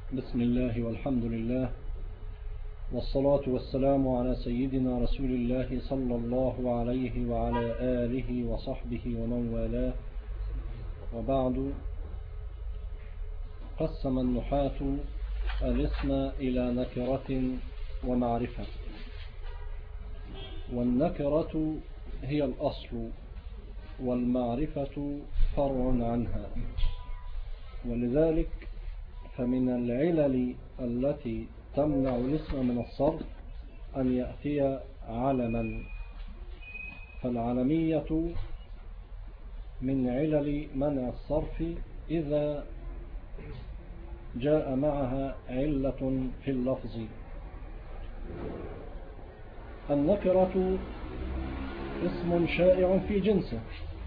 بسم الله والحمد لله والصلاة والسلام على سيدنا رسول الله صلى الله عليه وعلى آله وصحبه ومن والاه. وبعد، قسم النحاة الاسم إلى نكرة ومعرفة، والنكرة هي الأصل والمعرفة فرع عنها، ولذلك فمن العلل التي تمنع الاسم من الصرف أن يأتي علما، فالعلمية من علل منع الصرف إذا جاء معها علة في اللفظ. النكرة اسم شائع في جنسه،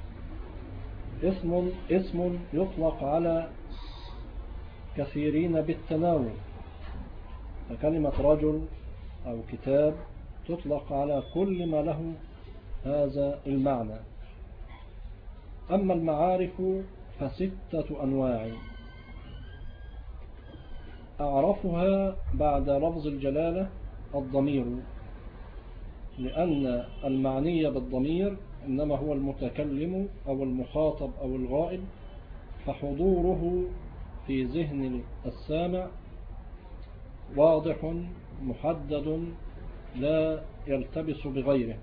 اسم يطلق على كثيرين بالتناول، فكلمة رجل أو كتاب تطلق على كل ما له هذا المعنى. أما المعارف فستة أنواع، أعرفها بعد لفظ الجلالة الضمير، لأن المعني بالضمير إنما هو المتكلم أو المخاطب أو الغائب، فحضوره في ذهن السامع واضح محدد لا يلتبس بغيره.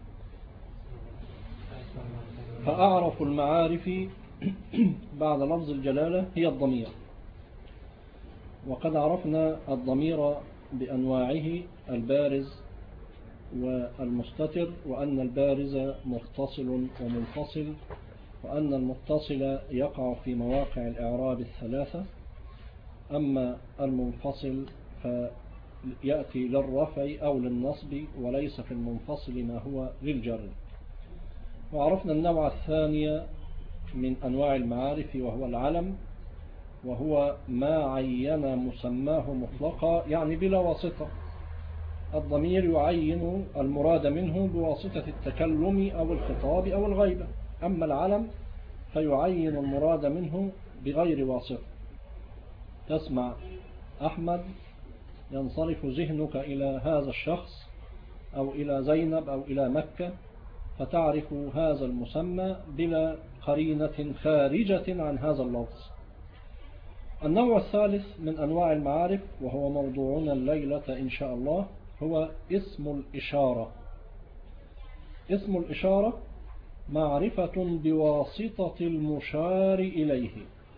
فأعرف المعارف بعد لفظ الجلالة هي الضمير، وقد عرفنا الضمير بأنواعه: البارز والمستتر، وأن البارز متصل ومنفصل، وأن المتصل يقع في مواقع الإعراب الثلاثة، أما المنفصل فيأتي للرفع أو للنصب، وليس في المنفصل ما هو للجر. وعرفنا النوع الثاني من أنواع المعارف وهو العلم، وهو ما عين مسماه مطلقا يعني بلا واسطة. الضمير يعين المراد منه بواسطة التكلم أو الخطاب أو الغيبة، أما العلم فيعين المراد منه بغير واسطة. تسمع أحمد ينصرف ذهنك إلى هذا الشخص أو إلى زينب أو إلى مكة، فتعرف هذا المسمى بلا قرينة خارجة عن هذا اللفظ. النوع الثالث من أنواع المعارف، وهو موضوعنا الليلة إن شاء الله، هو اسم الإشارة. اسم الإشارة معرفة بواسطة المشار إليه،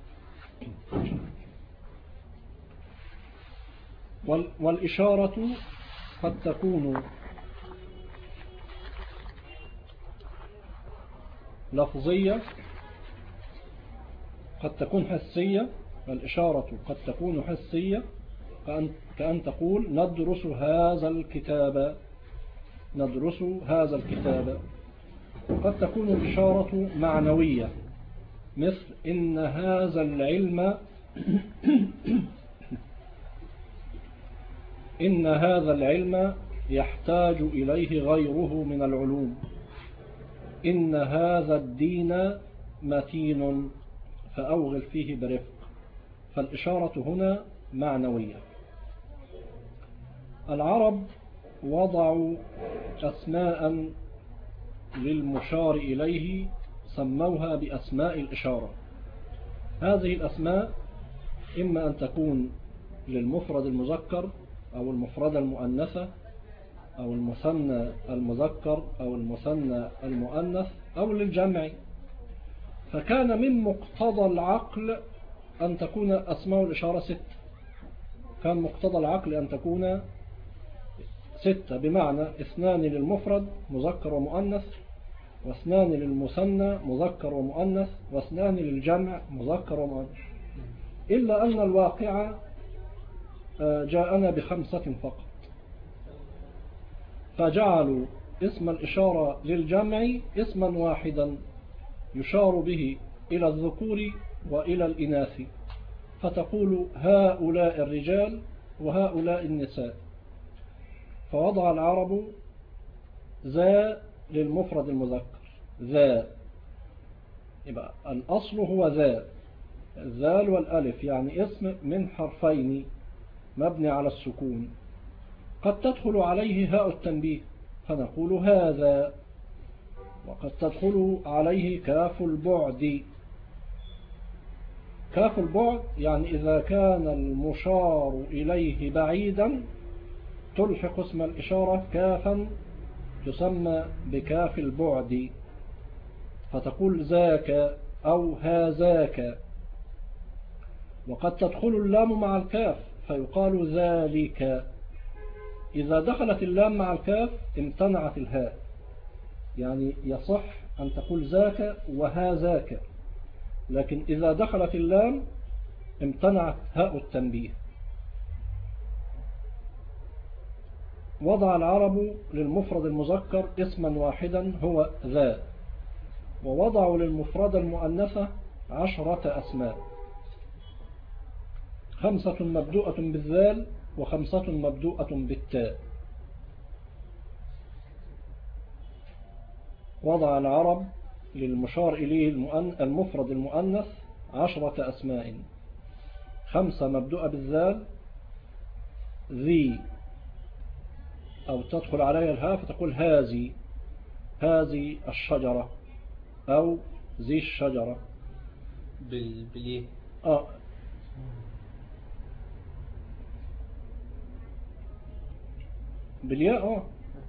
والإشارة قد تكون لفظية، قد تكون حسية. الإشارة قد تكون حسية، كأن تقول ندرس هذا الكتاب، ندرس هذا الكتاب. وقد تكون الإشارة معنوية، مثل إن هذا العلم إن هذا العلم يحتاج إليه غيره من العلوم، إن هذا الدين متين فأوغل فيه برفق. فالإشارة هنا معنوية. العرب وضعوا أسماء للمشار إليه سموها بأسماء الإشارة. هذه الأسماء إما أن تكون للمفرد المذكر أو المفردة المؤنثة أو المثنى المذكر أو المثنى المؤنث أو للجمع. فكان من مقتضى العقل أن تكون أسماء الإشارة 6. كان مقتضى العقل أن تكون 6، بمعنى 2 للمفرد مذكر ومؤنث، و2 للمثنى مذكر ومؤنث، و2 للجمع مذكر ومؤنث. إلا أن الواقع جاءنا ب5 فقط، فجعلوا اسم الإشارة للجمع اسما واحدا يشار به إلى الذكور وإلى الإناث، فتقول هؤلاء الرجال وهؤلاء النساء. فوضع العرب ذا للمفرد المذكر، ذا، يبقى الأصل هو ذا، الذال والألف، يعني اسم من حرفين مبني على السكون، قد تدخل عليه هاء التنبيه فنقول هذا، وقد تدخل عليه كاف البعد. كاف البعد يعني إذا كان المشار إليه بعيدا تلحق اسم الإشارة كافا تسمى بكاف البعد، فتقول ذاك أو هذاك. وقد تدخل اللام مع الكاف فيقال ذلك. إذا دخلت اللام مع الكاف امتنعت الهاء، يعني يصح أن تقول ذاك وهذاك، لكن إذا دخلت اللام امتنعت هاء التنبيه. وضع العرب للمفرد المذكر اسما واحدا هو ذا، ووضعوا للمفرد المؤنثة 10 أسماء، 5 مبدوءة بالذال و5 مبدوءة بالتاء. وضع العرب للمشار إليه المفرد المؤنث 10 أسماء، 5 مبدوءة بالذال ذي، أو تدخل عليها الهاء فتقول هذه، هذه الشجرة أو ذي الشجرة. باليه بالياء.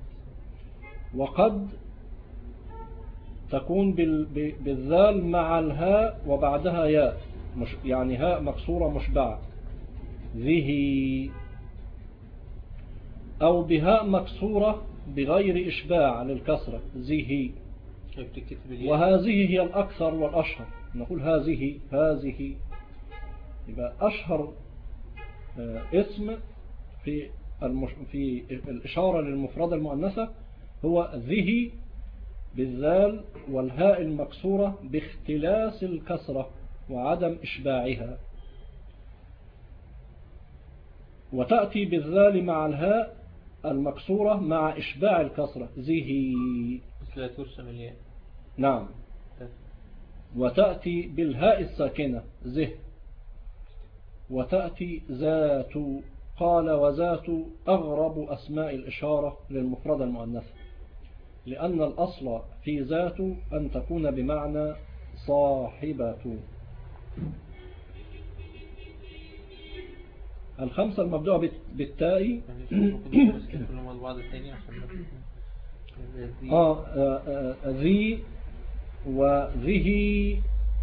وقد تكون بالذال مع الهاء وبعدها ياء، مش يعني هاء مكسورة مشبعة ذه، أو بهاء مكسورة بغير إشباع للكسرة ذه. وهذه هي الأكثر والأشهر، نقول هذه هذه. يبقى أشهر اسم في الإشارة للمفردة المؤنثة هو ذه بالذال والهاء المكسورة باختلاس الكسرة وعدم إشباعها. وتأتي بالذال مع الهاء المكسورة مع إشباع الكسرة ذه، مثل ترسم الياء. نعم. وتأتي بالهاء الساكنة ذه. وتأتي ذات، قال وذات أغرب أسماء الإشارة للمفردة المؤنثة، لأن الأصل في ذات أن تكون بمعنى صاحبة. 5 المبدوءة بالتاء ذي وذه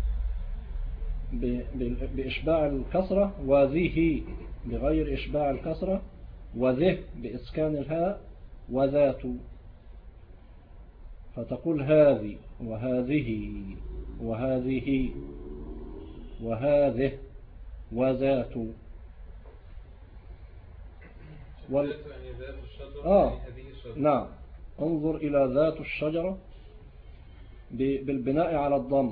بإشباع الكسرة، وذه بغير إشباع الكسرة، وذه بإسكان الهاء، وذات. فتقول هذه وهذه وهذه وهذه وذات. نعم. انظر إلى ذات الشجرة بالبناء على الضم.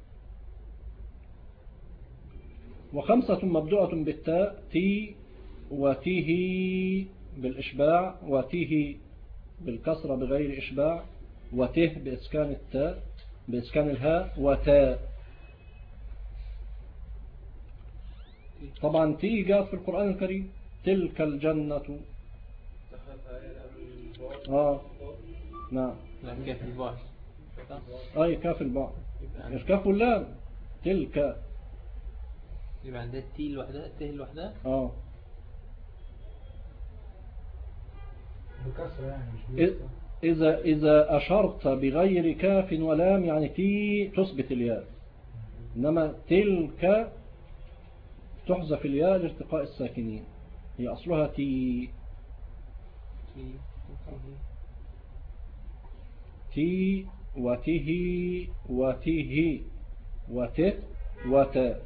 5 مبدوءة بالتاء تي وتيه بالإشباع، وتيه بالكسرة بغير إشباع، وته بإسكان التاء بإسكان الهاء، وتاء. طبعا تي جاءت في القرآن الكريم تلك الجنة. نعم. كاف البعد. أي كاف البعد، مش كاف اللام. تلك يبقى عندها التي لوحدها، التاء لوحدها. بكسر يعني مش إذا أشرت بغير كاف ولام يعني تي تثبت الياء، إنما تلك تحذف الياء لارتقاء الساكنين، هي أصلها تي. تي وته وته وته وتا.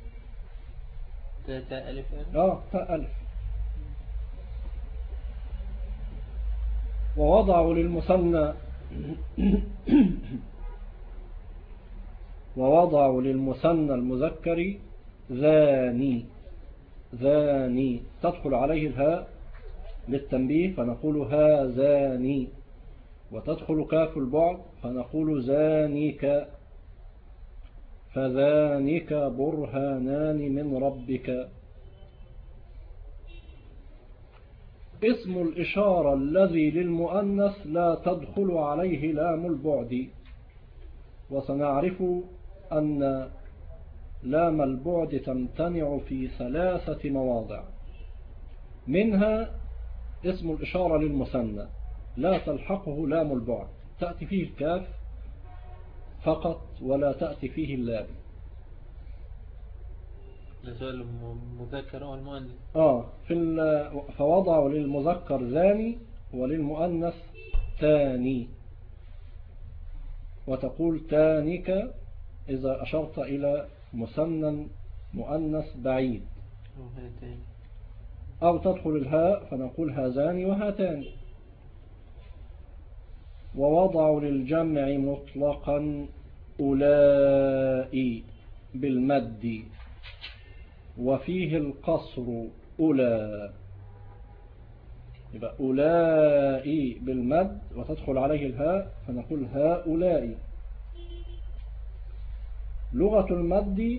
تاء ألف يعني؟ تاء ألف. ووضعوا للمثنى المذكر ذاني. ذاني تدخل عليه الهاء للتنبيه فنقول هذاني، وتدخل كاف البعد فنقول ذانيك، فذانك برهانان من ربك. اسم الإشارة الذي للمؤنث لا تدخل عليه لام البعد، وسنعرف أن لام البعد تمتنع في 3 مواضع، منها اسم الإشارة للمثنى لا تلحقه لام البعد، تأتي فيه الكاف فقط ولا تأتي فيه اللام. سؤال المذكر أو المؤنث؟ فوضعوا للمذكر ذاني وللمؤنث تاني، وتقول تانك إذا أشرت إلى مثنى مؤنث بعيد، أو تدخل الهاء فنقول هذان وهاتان. ووضعوا للجمع مطلقا أولئي بالمد، وفيه القصر أولى، يبقى أولئي بالمد وتدخل عليه الهاء فنقول هؤلاء. لغة المد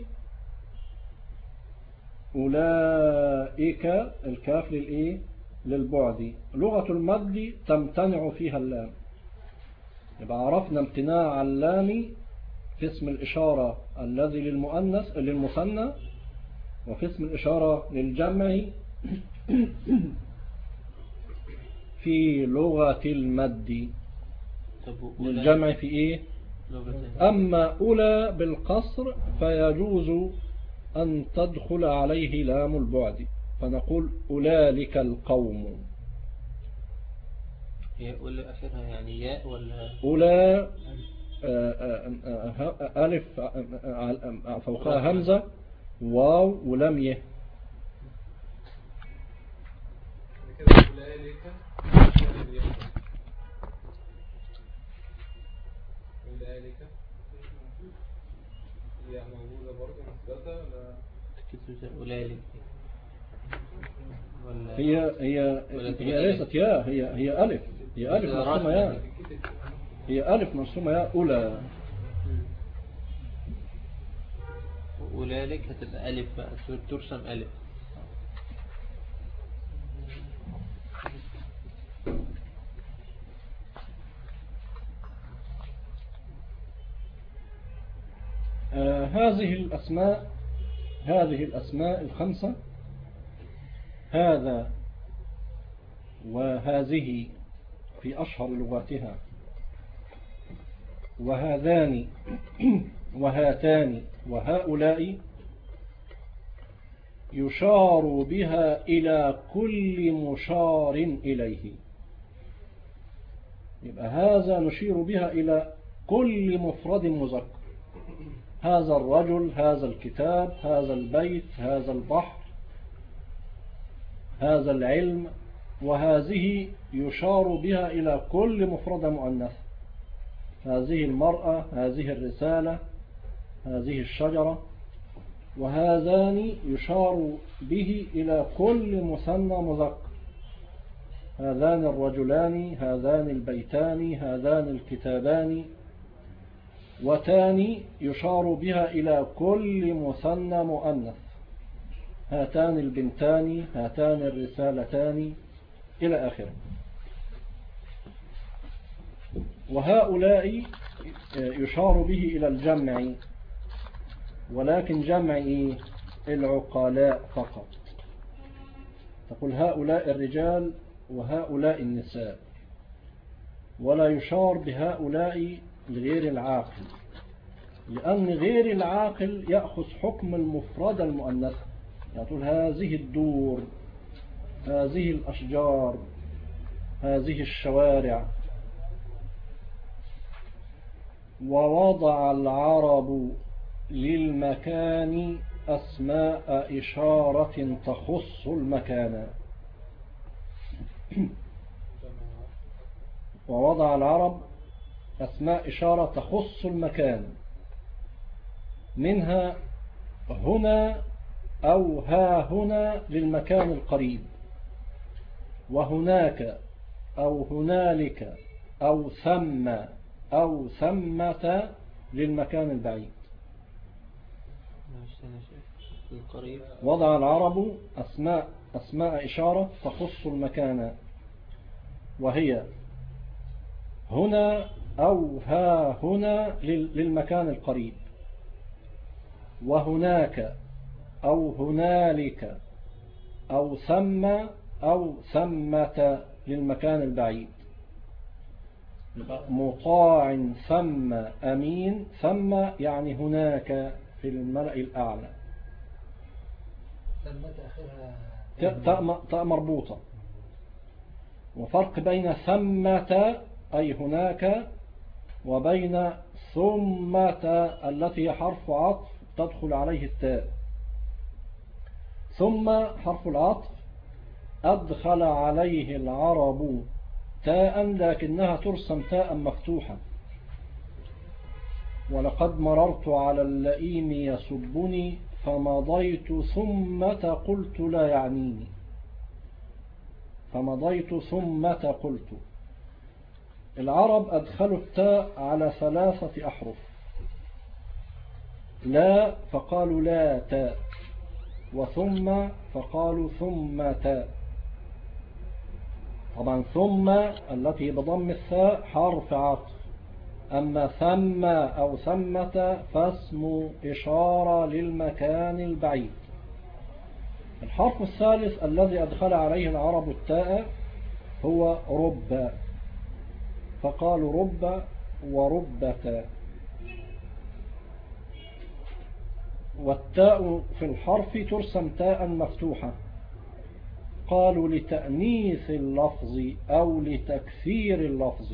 أولئك الكاف للبعد، لغة المد تمتنع فيها اللام، يبقى عرفنا امتناع اللام في اسم الإشارة الذي للمثنى، وفي اسم الإشارة للجمع في لغة المد. للجمع في إيه؟ أما أولى بالقصر فيجوز أن تدخل عليه لام البعد، فنقول أولئك القوم. هي أولى آخرها يعني ياء ولا أولى ألف فوقها همزة واو ولم يه. هي موجودة برضه مثبتة ولا هي ليست ياء، هي ألف، هي ألف مرسومة ياء، هي ألف مرسومة ياء أولى. أولئك هتبقى ألف بقى، ترسم ألف. هذه الأسماء الخمسة، هذا وهذه في أشهر لغاتها، وهذان وهاتان وهؤلاء، يشار بها إلى كل مشار إليه. يبقى هذا نشير بها إلى كل مفرد مذكر، هذا الرجل، هذا الكتاب، هذا البيت، هذا البحر، هذا العلم. وهذه يشار بها إلى كل مفرد مؤنث، هذه المرأة، هذه الرسالة، هذه الشجرة. وهذان يشار به إلى كل مثنى مذكر، هذان الرجلان، هذان البيتان، هذان الكتابان. وتاني يشار بها إلى كل مثنى مؤنث، هاتان البنتان، هاتان الرسالتان، إلى آخره. وهؤلاء يشار به إلى الجمع، ولكن جمع العقلاء فقط، تقول هؤلاء الرجال وهؤلاء النساء، ولا يشار بهؤلاء لغير العاقل، لأن غير العاقل يأخذ حكم المفرد المؤنث، يقول هذه الدور، هذه الأشجار، هذه الشوارع. ووضع العرب للمكان أسماء إشارة تخص المكان. ووضع العرب أسماء إشارة تخص المكان، منها هنا أو ها هنا للمكان القريب، وهناك أو هنالك أو ثم أو ثمة للمكان البعيد. القريب. وضع العرب أسماء إشارة تخص المكان، وهي هنا أو ها هنا للمكان القريب، وهناك أو هنالك أو ثم أو ثمة للمكان البعيد. مطاع ثم أمين، ثم يعني هناك في الملأ الأعلى. تاء مربوطة. وفرق بين ثمة أي هناك وبين ثمة التي حرف عطف تدخل عليه التاء. ثم حرف العطف أدخل عليه العرب تاء لكنها ترسم تاء مفتوحة. ولقد مررت على اللئيم يسبني فمضيت ثم قلت لا يعنيني. فمضيت ثم قلت. العرب أدخلوا التاء على 3 أحرف. لا فقالوا لا تاء، وثم فقالوا ثم تاء. طبعا ثم التي بضم الثاء حرف عطف، أما ثم أو ثمة فاسم إشارة للمكان البعيد. الحرف الثالث الذي أدخل عليه العرب التاء هو رب، فقالوا رب وربة. والتاء في الحرف ترسم تاء مفتوحة، قالوا لتأنيث اللفظ أو لتكثير اللفظ.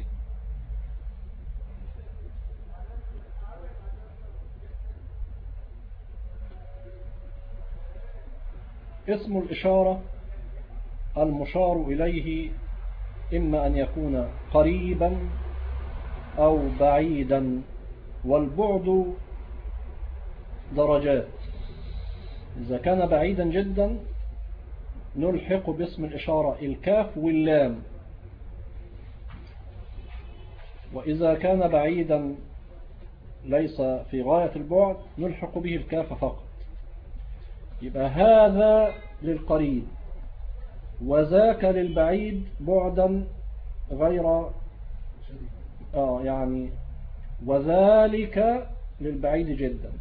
اسم الإشارة المشار إليه إما أن يكون قريبا أو بعيدا، والبعد درجات. إذا كان بعيدا جدا نلحق باسم الإشارة الكاف واللام، وإذا كان بعيدا ليس في غاية البعد نلحق به الكاف فقط. يبقى هذا للقريب وذاك للبعيد بعدا غير يعني وذلك للبعيد جدا.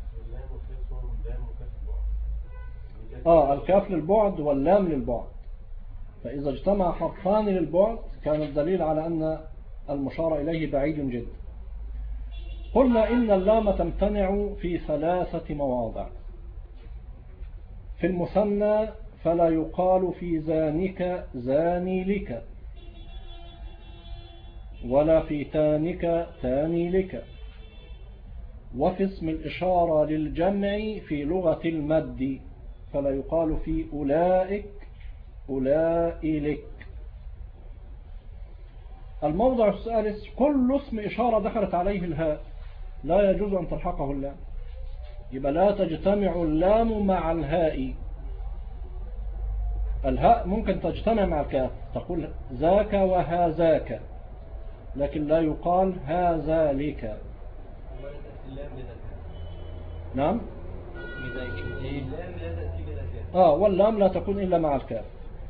الكاف للبعد واللام للبعد، فإذا اجتمع حرفان للبعد كان الدليل على أن المشار إليه بعيد جدا. قلنا إن اللام تمتنع في 3 مواضع. في المثنى فلا يقال في زانك زاني لك، ولا في تانك تاني لك. وفي اسم الإشارة للجمع في لغة المد فلا يقال في أولئك أولئك. الموضع الثالث كل اسم إشارة دخلت عليه الهاء لا يجوز أن تلحقه اللام، يبقى لا تجتمع اللام مع الهاء. الهاء ممكن تجتمع مع الكاف، تقول ذاك وهذاك، لكن لا يقال هذا لك. نعم. واللام لا تكون إلا مع الكاف.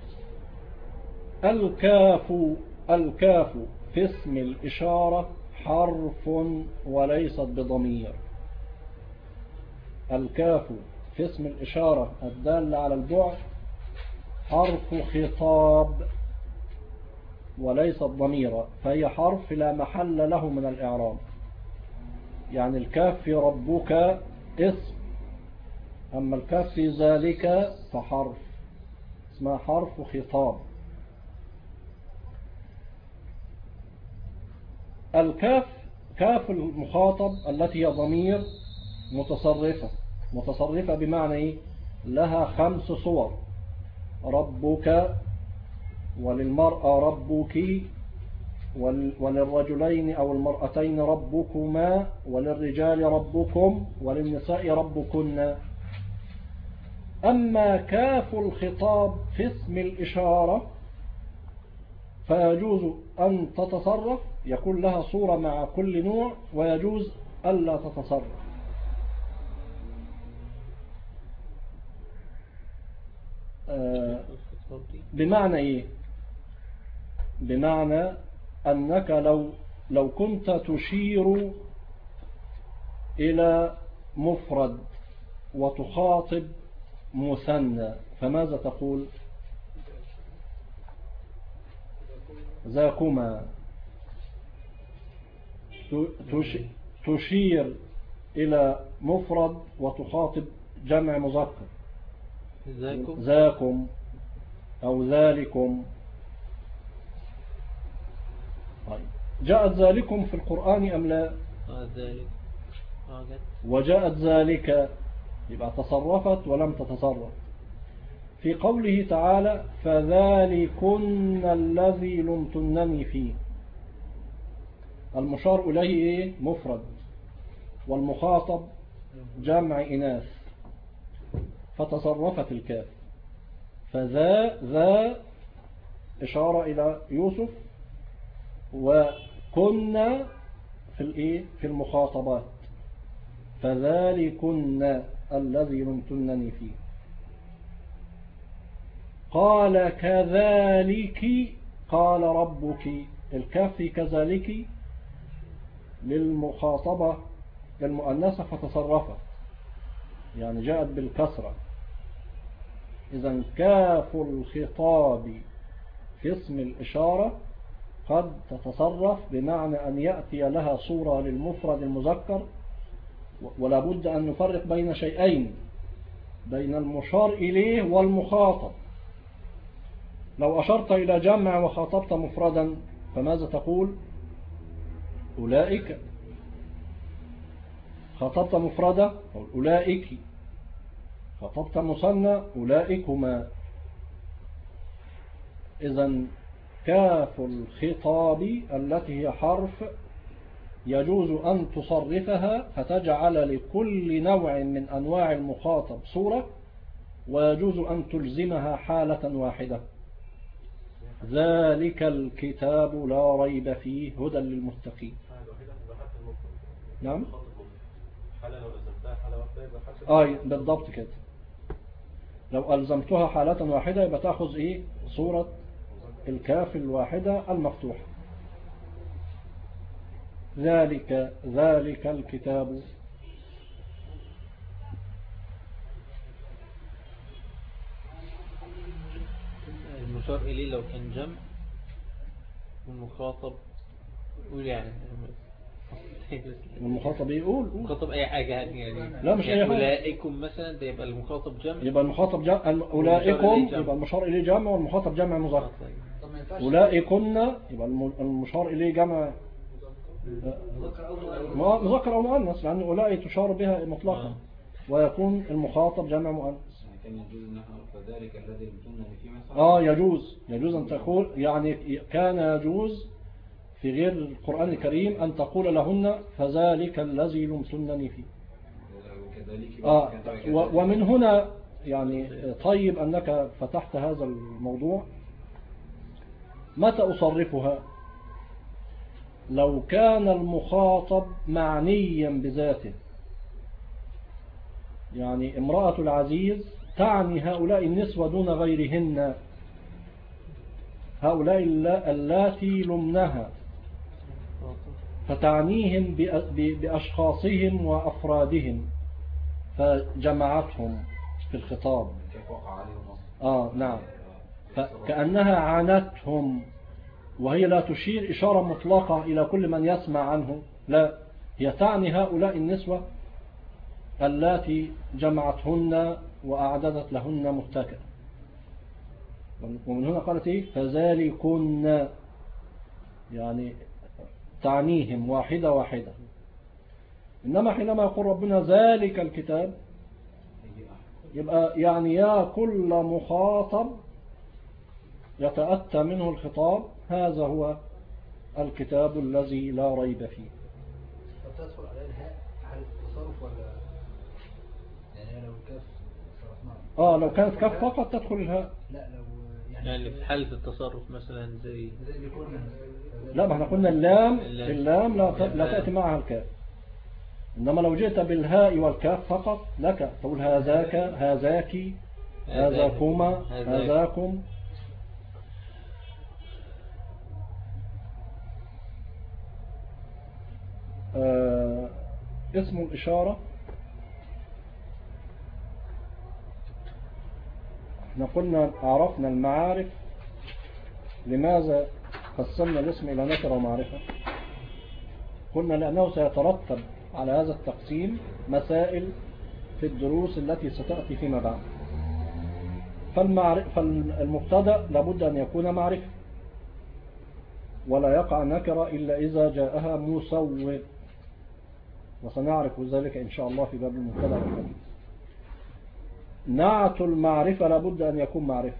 الكاف في اسم الإشارة حرف وليست بضمير. الكاف في اسم الإشارة الدالة على البعد حرف خطاب وليست ضميرا، فهي حرف لا محل له من الإعراب. يعني الكاف في ربك اسم، أما الكاف في ذلك فحرف، اسمها حرف خطاب. الكاف كاف المخاطب التي هي ضمير متصرفة بمعنى إيه؟ لها 5 صور: ربك، وللمرأة ربك، وللرجلين أو المرأتين ربكما، وللرجال ربكم، وللنساء ربكن. أما كاف الخطاب في اسم الإشارة فيجوز أن تتصرف، يكون لها صورة مع كل نوع، ويجوز ألا تتصرف. بمعنى إيه؟ بمعنى أنك لو كنت تشير إلى مفرد وتخاطب مثنى فماذا تقول؟ ذاكما. تشير إلى مفرد وتخاطب جمع مذكر ذاكم أو ذلكم. طيب. جاءت ذلكم في القرآن أم لا؟ ذلك وجاءت ذلك يبقى تصرفت ولم تتصرف. في قوله تعالى فذلكن الذي لمتنني فيه، المشار إليه إيه؟ مفرد، والمخاطب جمع إناث، فتصرفت الكاف. ذا إشارة إلى يوسف، وكنا في المخاطبات، فذلكن الذي لمتنني فيه. قال كذلك قال ربك، الكاف في كذلك للمخاطبة للمؤنثة فتصرفت، يعني جاءت بالكسرة. إذن كاف الخطاب في اسم الإشارة قد تتصرف بمعنى أن يأتي لها صورة للمفرد المذكر، ولا بد أن نفرق بين شيئين، بين المشار إليه والمخاطب. لو أشرت إلى جمع وخاطبت مفردا فماذا تقول؟ أولئك. خاطبت مفردا أولئك، خاطبت مثنى أولئكما. إذن كاف الخطاب التي هي حرف يجوز أن تصرفها فتجعل لكل نوع من أنواع المخاطب صورة، ويجوز أن تلزمها حالة واحدة. ذلك الكتاب لا ريب فيه هدى للمتقين. نعم بالضبط كده. لو ألزمتها حالة واحدة يبقى تأخذ إيه؟ صورة الكاف الواحدة المفتوحة. ذلك الكتاب. المشار إليه لو كان جمع والمخاطب يقول يعني المخاطب يقول المخاطب أي حاجة يعني لا مش أي حاجة. أولئكم مثلا ده يبقى المخاطب جمع، يبقى المخاطب جمع. أولئكم يبقى المشار إليه جمع والمخاطب جمع مذكر. أولئكن يبقى المشار إليه جمع مذكر أو مؤنث، لأن أولئك تشار بها مطلقا، ويكون المخاطب جمع مؤنث. كان يجوز ان احنا نقول فذلك الذي لمتنني فيه مثلا. يجوز ان تقول، يعني كان يجوز في غير القرآن الكريم ان تقول لهن فذلك الذي لمتنني فيه. ومن هنا يعني طيب انك فتحت هذا الموضوع. متى اصرفها؟ لو كان المخاطب معنيا بذاته، يعني امرأة العزيز تعني هؤلاء النسوة دون غيرهن، هؤلاء اللاتي لمنها، فتعنيهم بأشخاصهم وأفرادهم فجمعتهم في الخطاب. نعم. فكأنها عانتهم، وهي لا تشير إشارة مطلقة إلى كل من يسمع عنه، لا، هي تعني هؤلاء النسوة اللاتي جمعتهن وأعددت لهن متكئ. ومن هنا قالت إيه؟ فذلكن، يعني تعنيهم واحدة واحدة. إنما حينما يقول ربنا ذلك الكتاب يبقى يعني يا كل مخاطب يتأتى منه الخطاب هذا هو الكتاب الذي لا ريب فيه. تدخل على الهاء على التصرف ولا يعني لو كاف صرفناها؟ لو كانت كاف فقط تدخل الهاء. لا لو يعني في حالة التصرف مثلا زي لا، ما احنا قلنا اللام لا تأتي معها الكاف. إنما لو جئت بالهاء والكاف فقط لك تقول هذاك هذاك هذاكما هذاكم. اسم الإشارة احنا قلنا عرفنا المعارف. لماذا قسمنا الاسم إلى نكرة ومعرفة؟ قلنا لأنه سيترتب على هذا التقسيم مسائل في الدروس التي ستأتي فيما بعد. فالمبتدأ لابد أن يكون معرفة، ولا يقع نكرة إلا إذا جاءها مسوغ، وسنعرف ذلك إن شاء الله في باب المبتدأ والخبر. نعت المعرفة لابد أن يكون معرفة.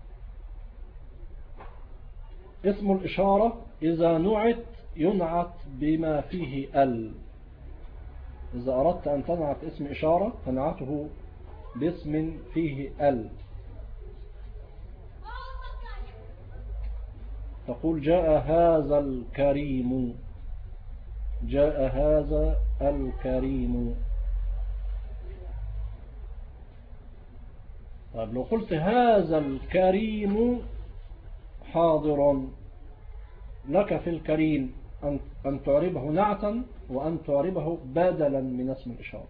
اسم الإشارة إذا نعت ينعت بما فيه ال. إذا أردت أن تنعت اسم إشارة فنعته باسم فيه ال. تقول جاء هذا الكريم، جاء هذا الكريم. طيب لو قلت هذا الكريم حاضر، لك في الكريم أن تعربه نعتا وأن تعربه بدلا من اسم الإشارة.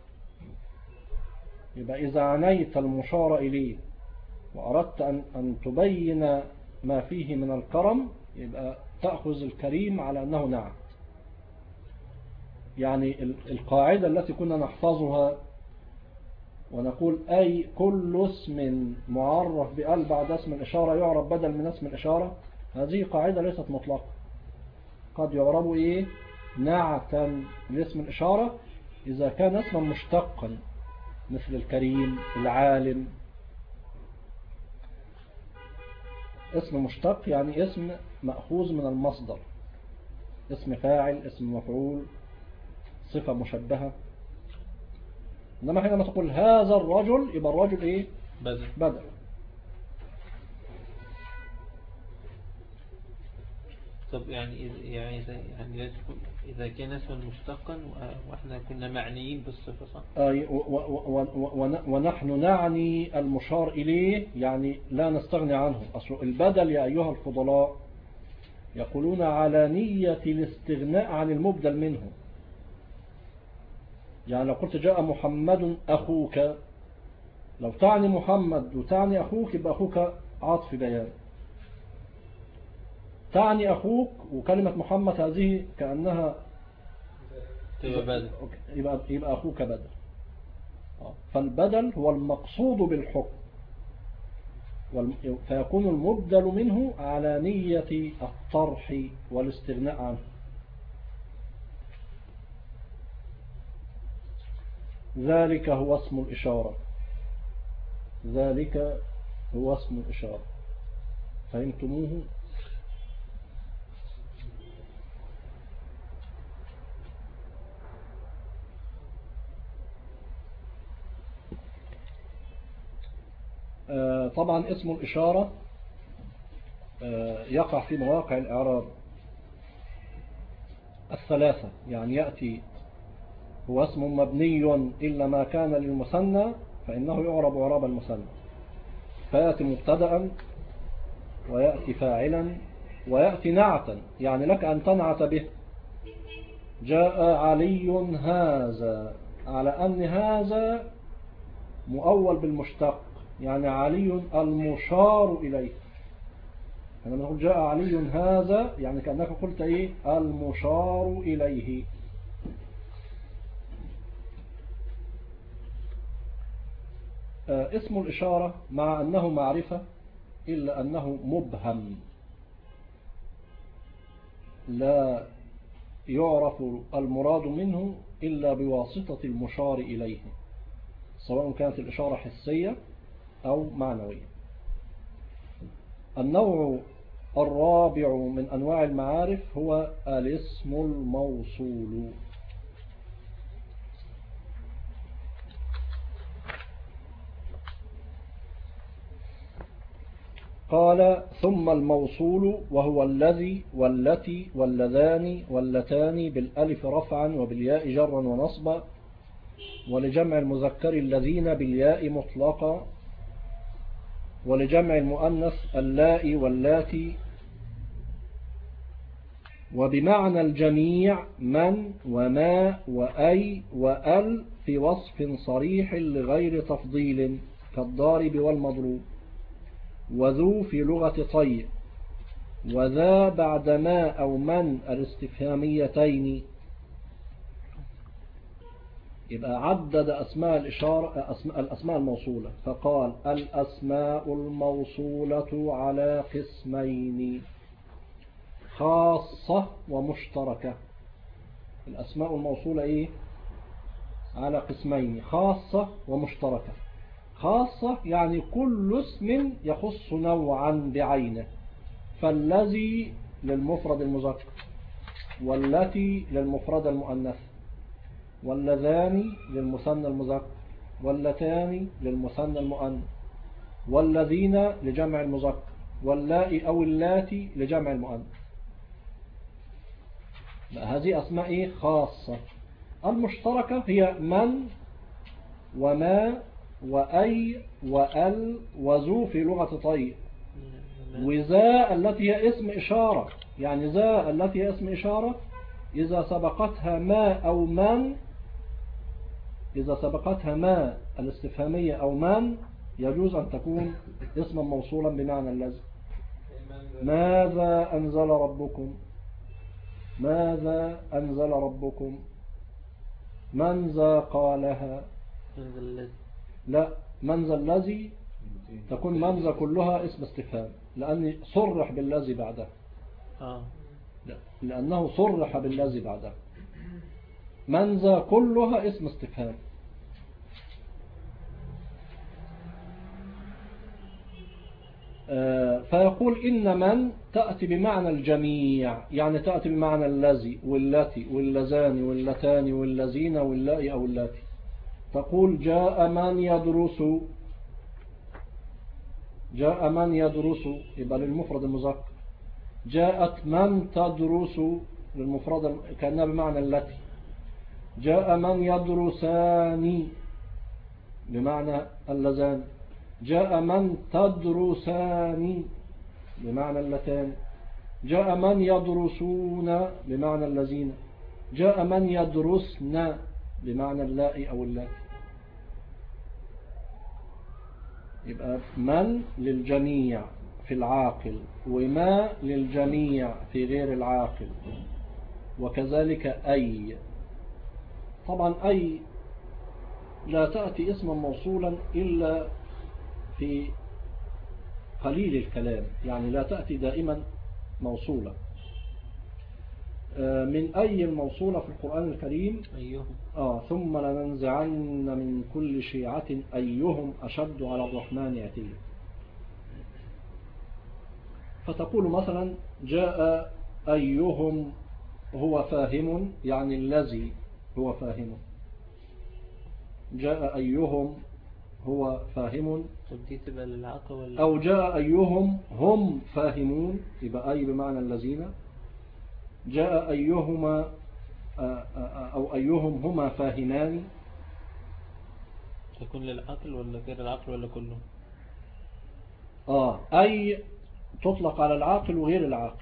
يبقى إذا عنيت المشار إليه وأردت أن تبين ما فيه من الكرم، يبقى تأخذ الكريم على أنه نعت. يعني القاعدة التي كنا نحفظها ونقول أي كل اسم معرف بأل بعد اسم الإشارة يعرب بدل من اسم الإشارة، هذه قاعدة ليست مطلقة. قد يعرب نعتا لاسم الإشارة إذا كان اسما مشتقا مثل الكريم العالم. اسم مشتق يعني اسم مأخوذ من المصدر، اسم فاعل، اسم مفعول، صفة مشبهة. إنما حينما تقول هذا الرجل يبقى الرجل بدل. طب يعني إذا كان اسما مشتقا وإحنا كنا معنيين بالصفة صح؟ ونحن نعني المشار إليه، يعني لا نستغني عنه. أصل البدل يا أيها الفضلاء يقولون على نية الاستغناء عن المبدل منه. يعني لو قلت جاء محمد أخوك، لو تعني محمد وتعني أخوك يبقى أخوك عطف بيان. تعني أخوك وكلمة محمد هذه كأنها يبقى أخوك بدل. فالبدل هو المقصود بالحكم، فيكون المبدل منه على نية الطرح والاستغناء عنه. ذلك هو اسم الإشارة. ذلك هو اسم الإشارة. فهمتموه؟ طبعا اسم الإشارة يقع في مواقع الإعراب الثلاثة. يعني يأتي هو اسم مبني إلا ما كان للمثنى فإنه يعرب إعراب المثنى، فيأتي مبتدأ ويأتي فاعلا ويأتي نعتا. يعني لك أن تنعت به. جاء علي هذا، على أن هذا مؤول بالمشتق، يعني علي المشار إليه. لما نقول جاء علي هذا يعني كأنك قلت المشار إليه. اسم الإشارة مع أنه معرفة إلا أنه مبهم، لا يعرف المراد منه إلا بواسطة المشار إليه، سواء كانت الإشارة حسية أو معنوية. النوع الرابع من أنواع المعارف هو الاسم الموصول. قال ثم الموصول وهو الذي والتي واللذان واللتان بالألف رفعا وبالياء جرا ونصبا، ولجمع المذكر الذين بالياء مطلقا، ولجمع المؤنث اللائي واللاتي. وبمعنى الجميع من وما وأي وأل في وصف صريح لغير تفضيل كالضارب والمضروب. وذو في لغة طيب. وذا بعد ما أو من الاستفهاميتين. يبقى عدد أسماء الإشارة الأسماء الموصولة فقال الأسماء الموصولة على قسمين: خاصة ومشتركة. الأسماء الموصولة إيه؟ على قسمين: خاصة ومشتركة. خاصة يعني كل اسم يخص نوعا بعينه، فالذي للمفرد المذكر، والتي للمفرد المؤنث، واللذان للمثنى المذكر، واللتان للمثنى المؤنث، والذين لجمع المذكر، واللائي أو اللاتي لجمع المؤنث. هذه أسماء خاصة. المشتركة هي من وما وأي وأل وذو في لغة طيب. وذا التي هي اسم إشارة، يعني ذا التي هي اسم إشارة إذا سبقتها ما أو من، إذا سبقتها ما الاستفهامية أو من يجوز أن تكون اسما موصولا بمعنى الذي. ماذا أنزل ربكم؟ ماذا أنزل ربكم؟ من ذا قالها؟ لا، من ذا الذي تكون من ذا كلها اسم استفهام، لأني صرح بالذي بعدها. لا، لأنه صرح بالذي بعدها. من ذا كلها اسم استفهام. فيقول إن من تأتي بمعنى الجميع، يعني تأتي بمعنى الذي والتي واللذان واللتان واللذين واللائي أو اللاتي. تقول جاء من يدرس، جاء من يدرس يبقى للمفرد المذكر. جاءت من تدرس للمفرد كأنها بمعنى التي. جاء من يدرسان بمعنى اللذان. جاء من تدرسان بمعنى اللتان. جاء من يدرسون بمعنى الذين. جاء من يدرسن بمعنى اللائي أو اللاتي. يبقى من للجميع في العاقل، وما للجميع في غير العاقل، وكذلك أي. طبعا أي لا تأتي اسما موصولا إلا في قليل الكلام، يعني لا تأتي دائما موصولة. من أي الموصولة في القرآن الكريم؟ أيهم. ثم لننزعن من كل شيعة أيهم أشد على الرحمن عتيا. فتقول مثلا جاء أيهم هو فاهم، يعني الذي هو فاهم. جاء أيهم هو فاهم. دي تبقى للعاقل ولا؟ أو جاء أيهم هم فاهمون، يبقى أي بمعنى الذين. جاء أيهما أو أيهم هما فاهمان. تكون للعقل ولا غير العقل ولا كله؟ أي تطلق على العاقل وغير العاقل.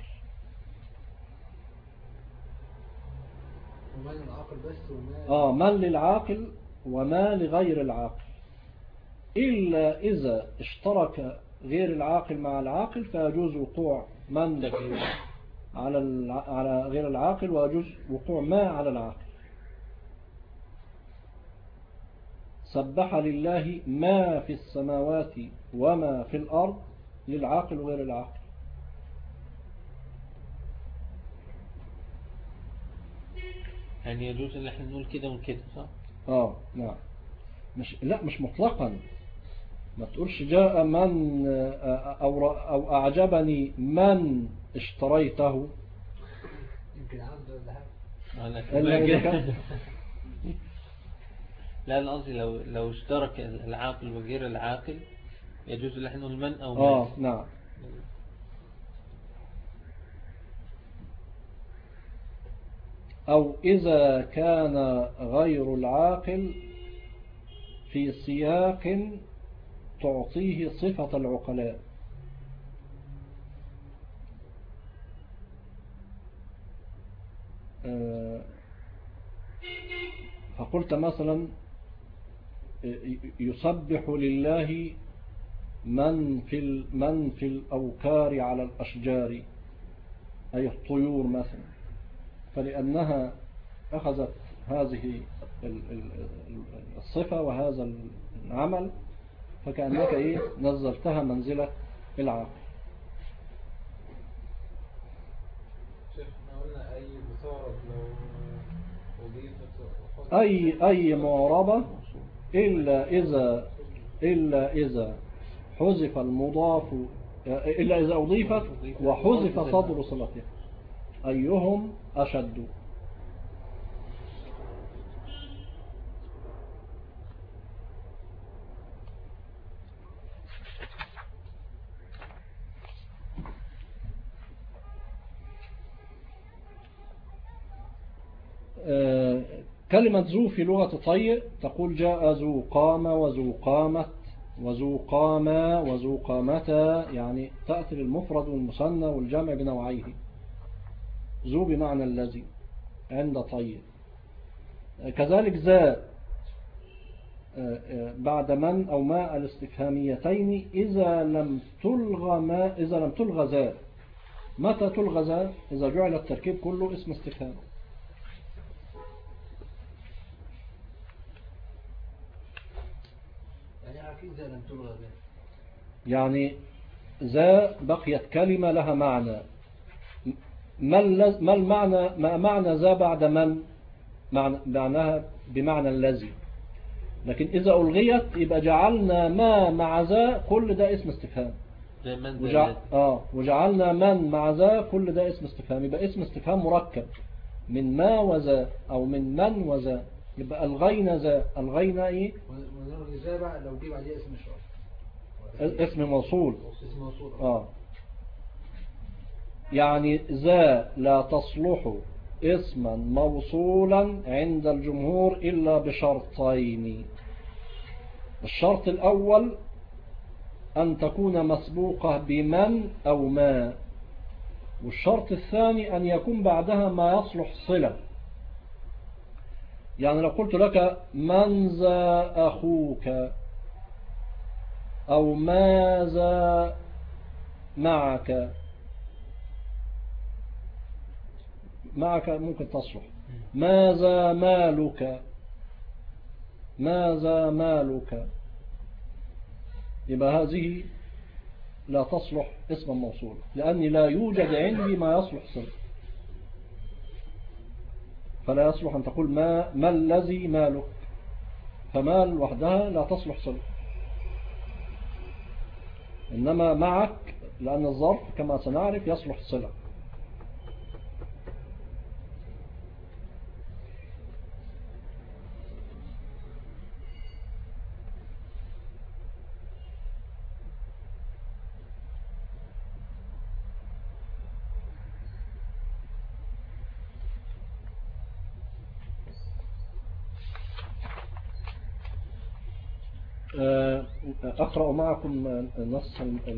ومن للعاقل بس وما من للعاقل وما لغير العاقل، إلا إذا اشترك غير العاقل مع العاقل فيجوز وقوع من على غير العاقل، ويجوز وقوع ما على العاقل. سبح لله ما في السماوات وما في الأرض، للعاقل وغير العاقل. يعني يجوز ان احنا نقول كده وكده، صح؟ نعم. مش مطلقا. ما تقولش جاء من أو أعجبني من اشتريته. يمكن عبد ولا حاجة. لا، أنا قصدي لو اشترك العاقل وغير العاقل يجوز ان احنا نقول من أو من. نعم. أو إذا كان غير العاقل في سياق تعطيه صفة العقلاء. فقلت مثلا يسبح لله من في الأوكار على الأشجار، أي الطيور مثلا، فلأنها أخذت هذه الصفة وهذا العمل فكأنك نزلتها منزلة العقل. شيخنا قلنا أي بتعرف لو أضيفت أي معربة إلا إذا حذف المضاف، إلا إذا أضيفت وحذف صدر صلتها. أيهم أشد. كلمة ذو في لغة طي تقول جاء ذو قام وذو قامت وذو قاما وذو قامتا، يعني تأتي للمفرد والمثنى والجمع بنوعيه. ذو بمعنى الذي عند طي. كذلك ذا بعد من أو ما الاستفهاميتين إذا لم تلغى ذا. متى تلغى ذا؟ إذا جعل التركيب كله اسم استفهام. يعني ذا بقيت كلمة لها معنى. ما المعنى؟ ما معنى ذا بعد من؟ معناها بمعنى الذي. لكن إذا ألغيت يبقى جعلنا ما مع ذا كل ده اسم استفهام. وجعلنا من مع ذا كل ده اسم استفهام، يبقى اسم استفهام مركب من ما وذا أو من وذا. يبقى الغينا ذا. الغينا ايه؟ ونلغي ذا بقى لو جيب عليه اسم شرط، اسم موصول. يعني ذا لا تصلح اسما موصولا عند الجمهور إلا بشرطين. الشرط الأول أن تكون مسبوقة بمن أو ما، والشرط الثاني أن يكون بعدها ما يصلح صلة. يعني لو قلت لك من ذا أخوك أو ماذا معك ممكن تصلح. ماذا مالك، يبقى هذه لا تصلح اسما موصولا لأني لا يوجد عندي ما يصلح صلة، فلا يصلح أن تقول ما الذي مالك، فمال وحدها لا تصلح صلة. إنما معك لأن الظرف كما سنعرف يصلح صلة. أقرأ معكم نص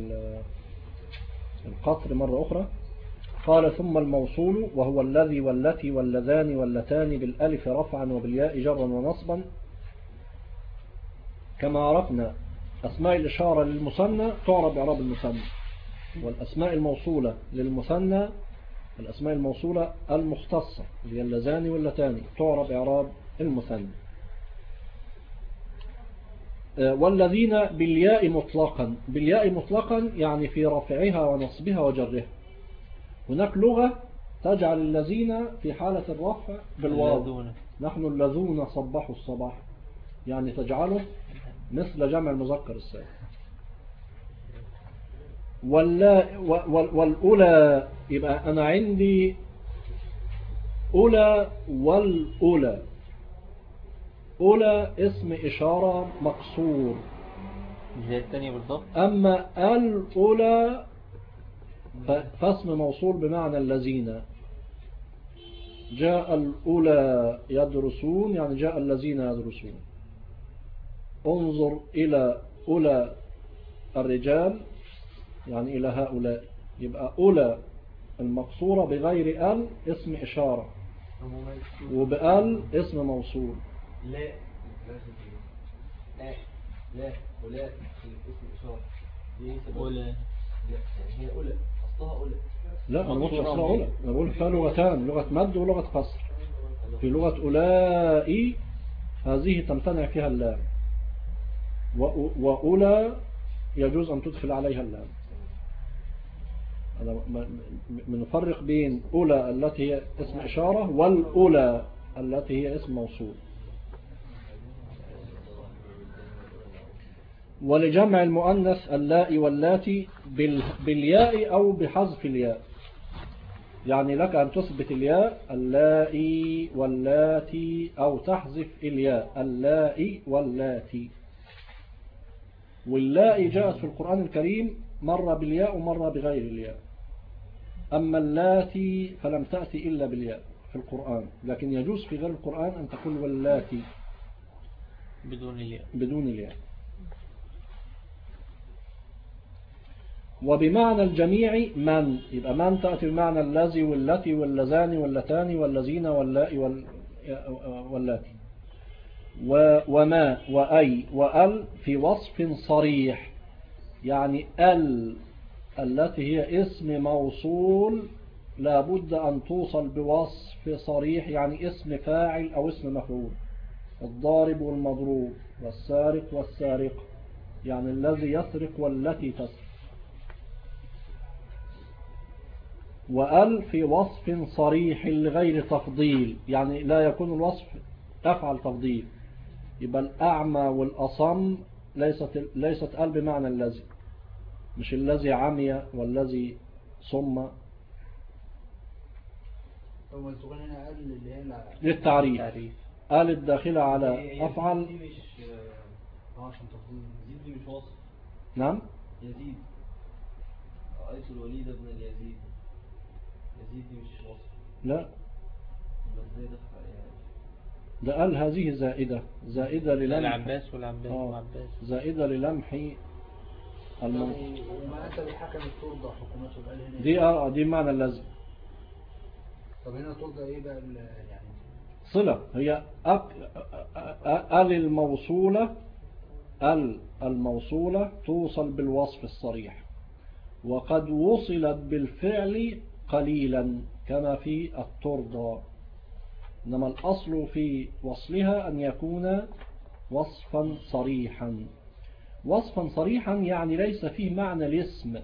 القطر مرة أخرى. قال ثم الموصول وهو الذي والتي واللذان واللتان بالألف رفعا وبالياء جرا ونصبا. كما عرفنا أسماء الإشارة للمثنى تعرب إعراب المثنى، والأسماء الموصولة للمثنى الأسماء الموصولة المختصة اللي هي اللذان واللتان تعرب إعراب المثنى. والذين بالياء مطلقا. بالياء مطلقا يعني في رفعها ونصبها وجرها. هناك لغة تجعل الذين في حالة الرفع بالواو، نحن الذون صبحوا الصباح، يعني تجعله مثل جمع المذكر السالم. والأولى يبقى أنا عندي أولى والأولى. أولى اسم إشارة مقصور زي الثانية بالضبط. أما الأولى فاسم موصول بمعنى الذين. جاء الأولى يدرسون يعني جاء الذين يدرسون. انظر إلى أولى الرجال يعني إلى هؤلاء، يبقى أولى المقصورة بغير ال اسم إشارة، وبال اسم موصول. لا لا لا ولا اسم إشارة دي أولى. لا هي أولى أصلها أولى. لا أنا بقول أصلها أولى، أنا بقول فيها لغتان، لغة مد ولغة قصر. في لغة أولئي هذه تمتنع فيها اللام، وأولى يجوز أن تدخل عليها اللام. بنفرق بين أولى التي هي اسم إشارة والأولى التي هي اسم موصول. ولجمع المؤنث اللائي واللاتي بالياء أو بحذف الياء، يعني لك أن تثبت الياء اللائي واللاتي أو تحذف الياء اللائي واللاتي. واللائي جاءت في القرآن الكريم مرة بالياء ومرة بغير الياء، أما اللاتي فلم تأتي إلا بالياء في القرآن، لكن يجوز في غير القرآن أن تقول واللاتي بدون الياء. وبمعنى الجميع من، يبقى من تأتي بمعنى الذي والتي واللذان واللتان واللذين واللائي واللاتي. وما وأي وأل في وصف صريح، يعني التي هي اسم موصول لابد أن توصل بوصف صريح، يعني اسم فاعل أو اسم مفعول. الضارب والمضروب والسارق والسارقة، يعني الذي يسرق والتي تسرق. وأل في وصف صريح لغير تفضيل، يعني لا يكون الوصف أفعل تفضيل. يبقى الأعمى والأصم ليست أل بمعنى الذي، مش الذي عمي والذي صم. هو السؤال هنا قال اللي هي للتعريف، قال الداخلة على أفعل. دي مش عشان تفضيل. يزيد دي مش وصف. نعم يزيد رأيت الوليد ابن اليزيد، يزيد دي مش وصف. لا ازاي ده ده قال هذه زائدة للمح العباس والعباس زائدة للمح وما أتى بحكم الترضى حكومته قال هنا دي معنى اللازم. طب هنا ترضى ايه بقى يعني صلة، هي الموصولة توصل بالوصف الصريح، وقد وصلت بالفعل قليلا كما في الترضى، إنما الأصل في وصلها أن يكون وصفا صريحا. وصفا صريحا يعني ليس فيه معنى الاسم،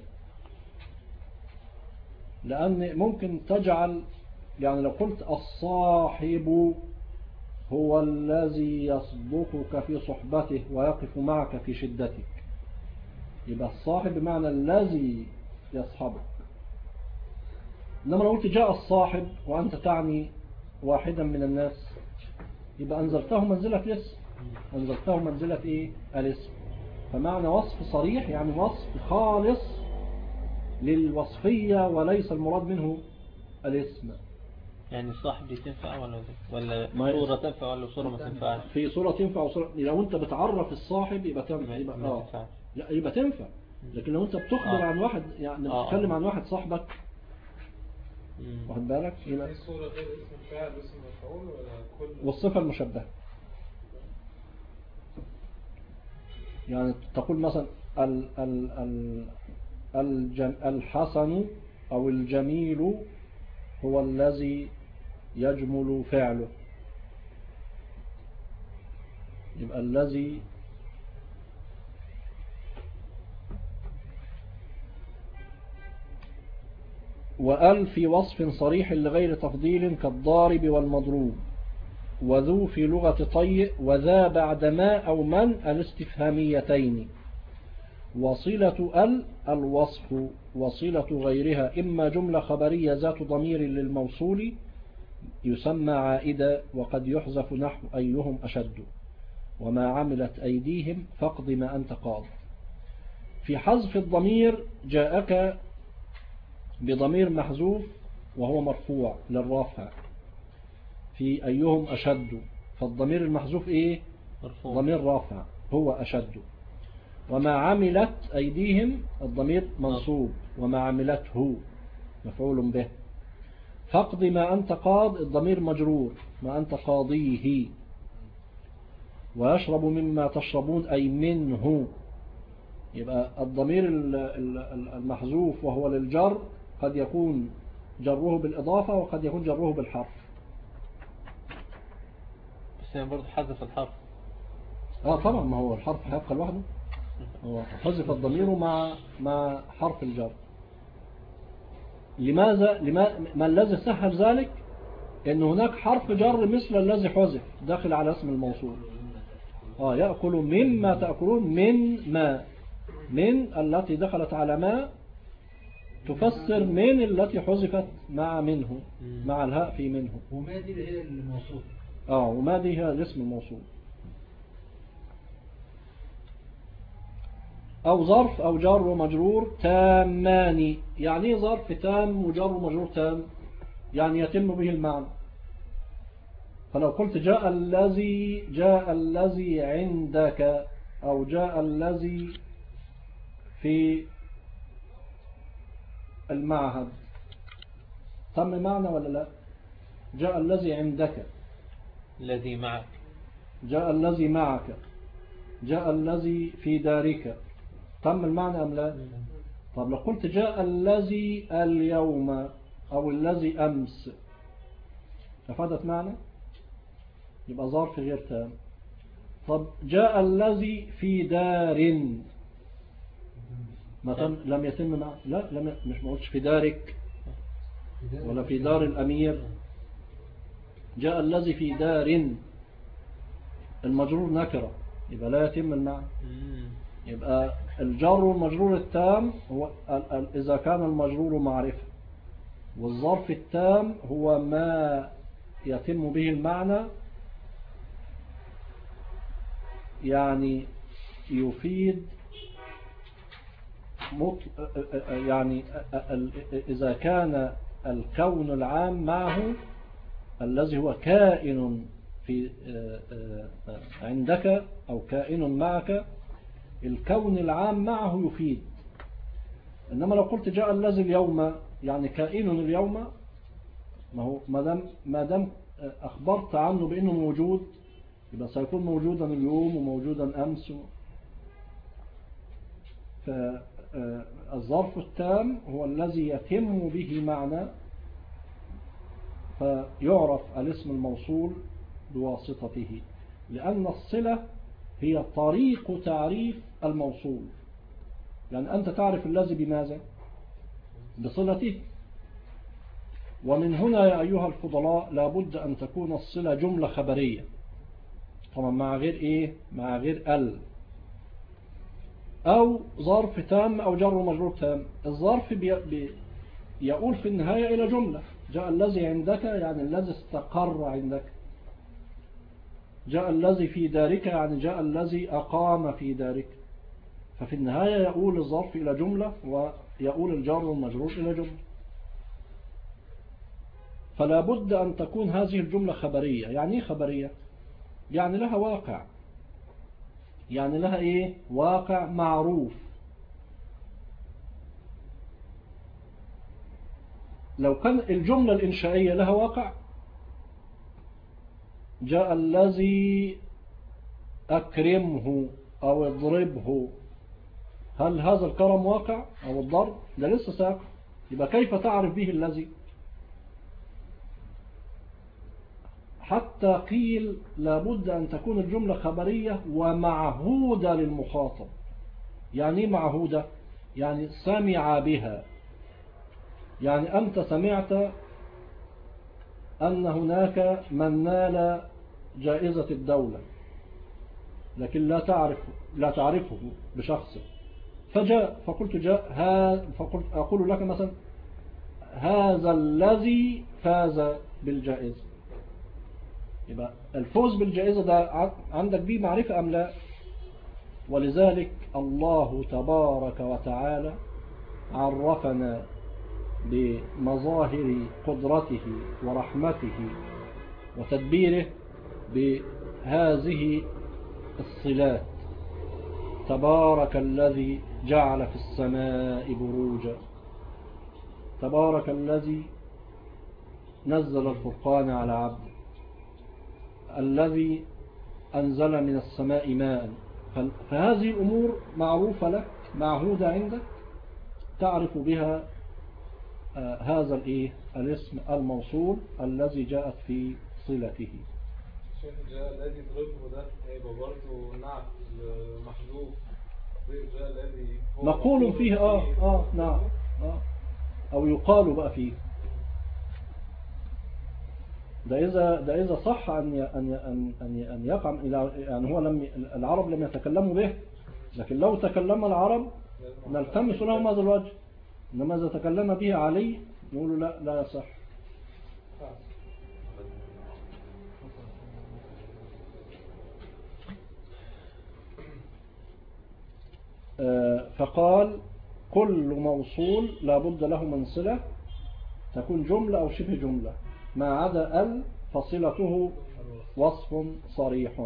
لأن ممكن تجعل، يعني لو قلت الصاحب هو الذي يصدقك في صحبته ويقف معك في شدتك، يبقى الصاحب بمعنى الذي يصحبك. إنما لو قلت جاء الصاحب وأنت تعني واحدا من الناس، يبقى أنزلته منزلة الاسم، أنزلته منزلة إيه؟ الاسم. فمعنى وصف صريح يعني وصف خالص للوصفية وليس المراد منه الاسم. يعني صاحب دي تنفع ولا صورة تنفع ولا صورة ما تنفعش؟ في صورة تنفع وصورة، لو أنت بتعرف الصاحب يبقى تنفع، يبقى تنفع. لكن لو أنت بتخبر عن واحد، يعني بتتكلم عن واحد صاحبك، واخد بالك، يبقى الصورة غير اسم الفاعل واسم المفعول ولا كل والصفة المشبهة. يعني تقول مثلا الحسن أو الجميل هو الذي يجمل فعله، يبقى الذي وأل في وصف صريح لغير تفضيل كالضارب والمضروب. وذو في لغة طيء وذا بعد ما أو من الاستفهاميتين. وصلة الوصف، وصلة غيرها إما جملة خبرية ذات ضمير للموصول يسمى عائدة، وقد يحذف نحو أيهم أشد وما عملت أيديهم فاقض ما أنت قاض. في حذف الضمير جاءك بضمير محذوف وهو مرفوع للرافع في أيهم أشد، فالضمير المحذوف إيه؟ مرفوع. ضمير رافع هو أشد. وما عملت أيديهم الضمير منصوب، وما عملته مفعول به. فاقض ما أنت قاض الضمير مجرور، ما أنت قاضيه. ويشرب مما تشربون أي منه. يبقى الضمير المحذوف وهو للجر قد يكون جره بالإضافة وقد يكون جره بالحرف. بس يعني برضه حذف الحرف. طبعا، ما هو الحرف هيبقى لوحده، هو حذف الضمير مع حرف الجر. لماذا ما الذي سهل ذلك؟ ان هناك حرف جر مثل الذي حذف داخل على اسم الموصول. يأكل مما تأكلون، من التي دخلت على ما تفسر من التي حذفت مع منه، مع الهاء في منه. وما دي اللي هي الموصول. وما دي هي الاسم الموصول. أو ظرف أو جار ومجرور تامان. يعني ظرف تام وجار ومجرور تام، يعني يتم به المعنى. فلو قلت جاء الذي عندك، أو جاء الذي في المعهد، تم معنى ولا لا؟ جاء الذي عندك، الذي معك، جاء الذي معك، جاء الذي في دارك، تم المعنى أم لا؟ طب لو قلت جاء الذي اليوم أو الذي أمس، أفادت معنى؟ يبقى ظرف غير تام. طب جاء الذي في دار، ما تم، لم يتم معنى. لا، مش ما قلتش في دارك ولا في دار الأمير. جاء الذي في دار، المجرور نكرة، يبقى لا يتم المعنى. يبقى الجر والمجرور التام هو إذا كان المجرور معرفة، والظرف التام هو ما يتم به المعنى، يعني يفيد يعني إذا كان الكون العام معه الذي هو كائن في عندك أو كائن معك، الكون العام معه يفيد. إنما لو قلت جاء الذي اليوم، يعني كائن اليوم، ما دام أخبرت عنه بأنه موجود، يبقى سيكون موجودا اليوم وموجودا أمس. فالظرف التام هو الذي يتم به معنى، فيعرف الاسم الموصول بواسطته، لأن الصلة هي طريق تعريف الموصول. يعني أنت تعرف الذي بماذا؟ بصلته. ومن هنا يا أيها الفضلاء لابد أن تكون الصلة جملة خبرية، طبعا مع غير مع غير أو ظرف تام أو جر ومجرور تام. الظرف يقول في النهاية إلى جملة. جاء الذي عندك يعني الذي استقر عندك، جاء الذي في دارك يعني جاء الذي أقام في دارك. ففي النهاية يقول الظرف إلى جملة، ويقول الجر والمجرور إلى جملة. فلا بد أن تكون هذه الجملة خبرية. يعني إيه خبرية؟ يعني لها واقع، يعني لها واقع معروف. لو كان الجملة الإنشائية لها واقع، جاء الذي أكرمه أو اضربه، هل هذا الكرم واقع أو الضرب؟ ده لسه ساقع. يبقى كيف تعرف به الذي؟ حتى قيل لابد أن تكون الجملة خبرية ومعهودة للمخاطب. يعني معهودة؟ يعني سمع بها. يعني أنت سمعت أن هناك من نال جائزة الدولة، لكن لا تعرفه بشخصه، فجاء فقلت فقلت أقول لك مثلا هذا الذي فاز بالجائزة. يبقى الفوز بالجائزة ده عندك به معرفة أم لا؟ ولذلك الله تبارك وتعالى عرفنا بمظاهر قدرته ورحمته وتدبيره بهذه الصلات. تبارك الذي جعل في السماء بروجا، تبارك الذي نزل الفرقان على عبده، الذي أنزل من السماء ماء. فهذه الأمور معروفة لك، معهودة عندك، تعرف بها هذا الاسم الموصول الذي جاءت في صلته. شيخ جاء الذي ضربه ده هيبقى برضه نعت محذوف، جاء الذي مقول فيه نعم أو يقال بقى فيه. ده إذا صح أن يقع إلى، يعني هو العرب لم يتكلموا به، لكن لو تكلم العرب نلتمس لهم هذا الوجه، إنما إذا تكلم به علي نقول لا يصح. فقال كل موصول لا بد له من صلة، تكون جملة أو شبه جملة، ما عدا فصلته وصف صريح.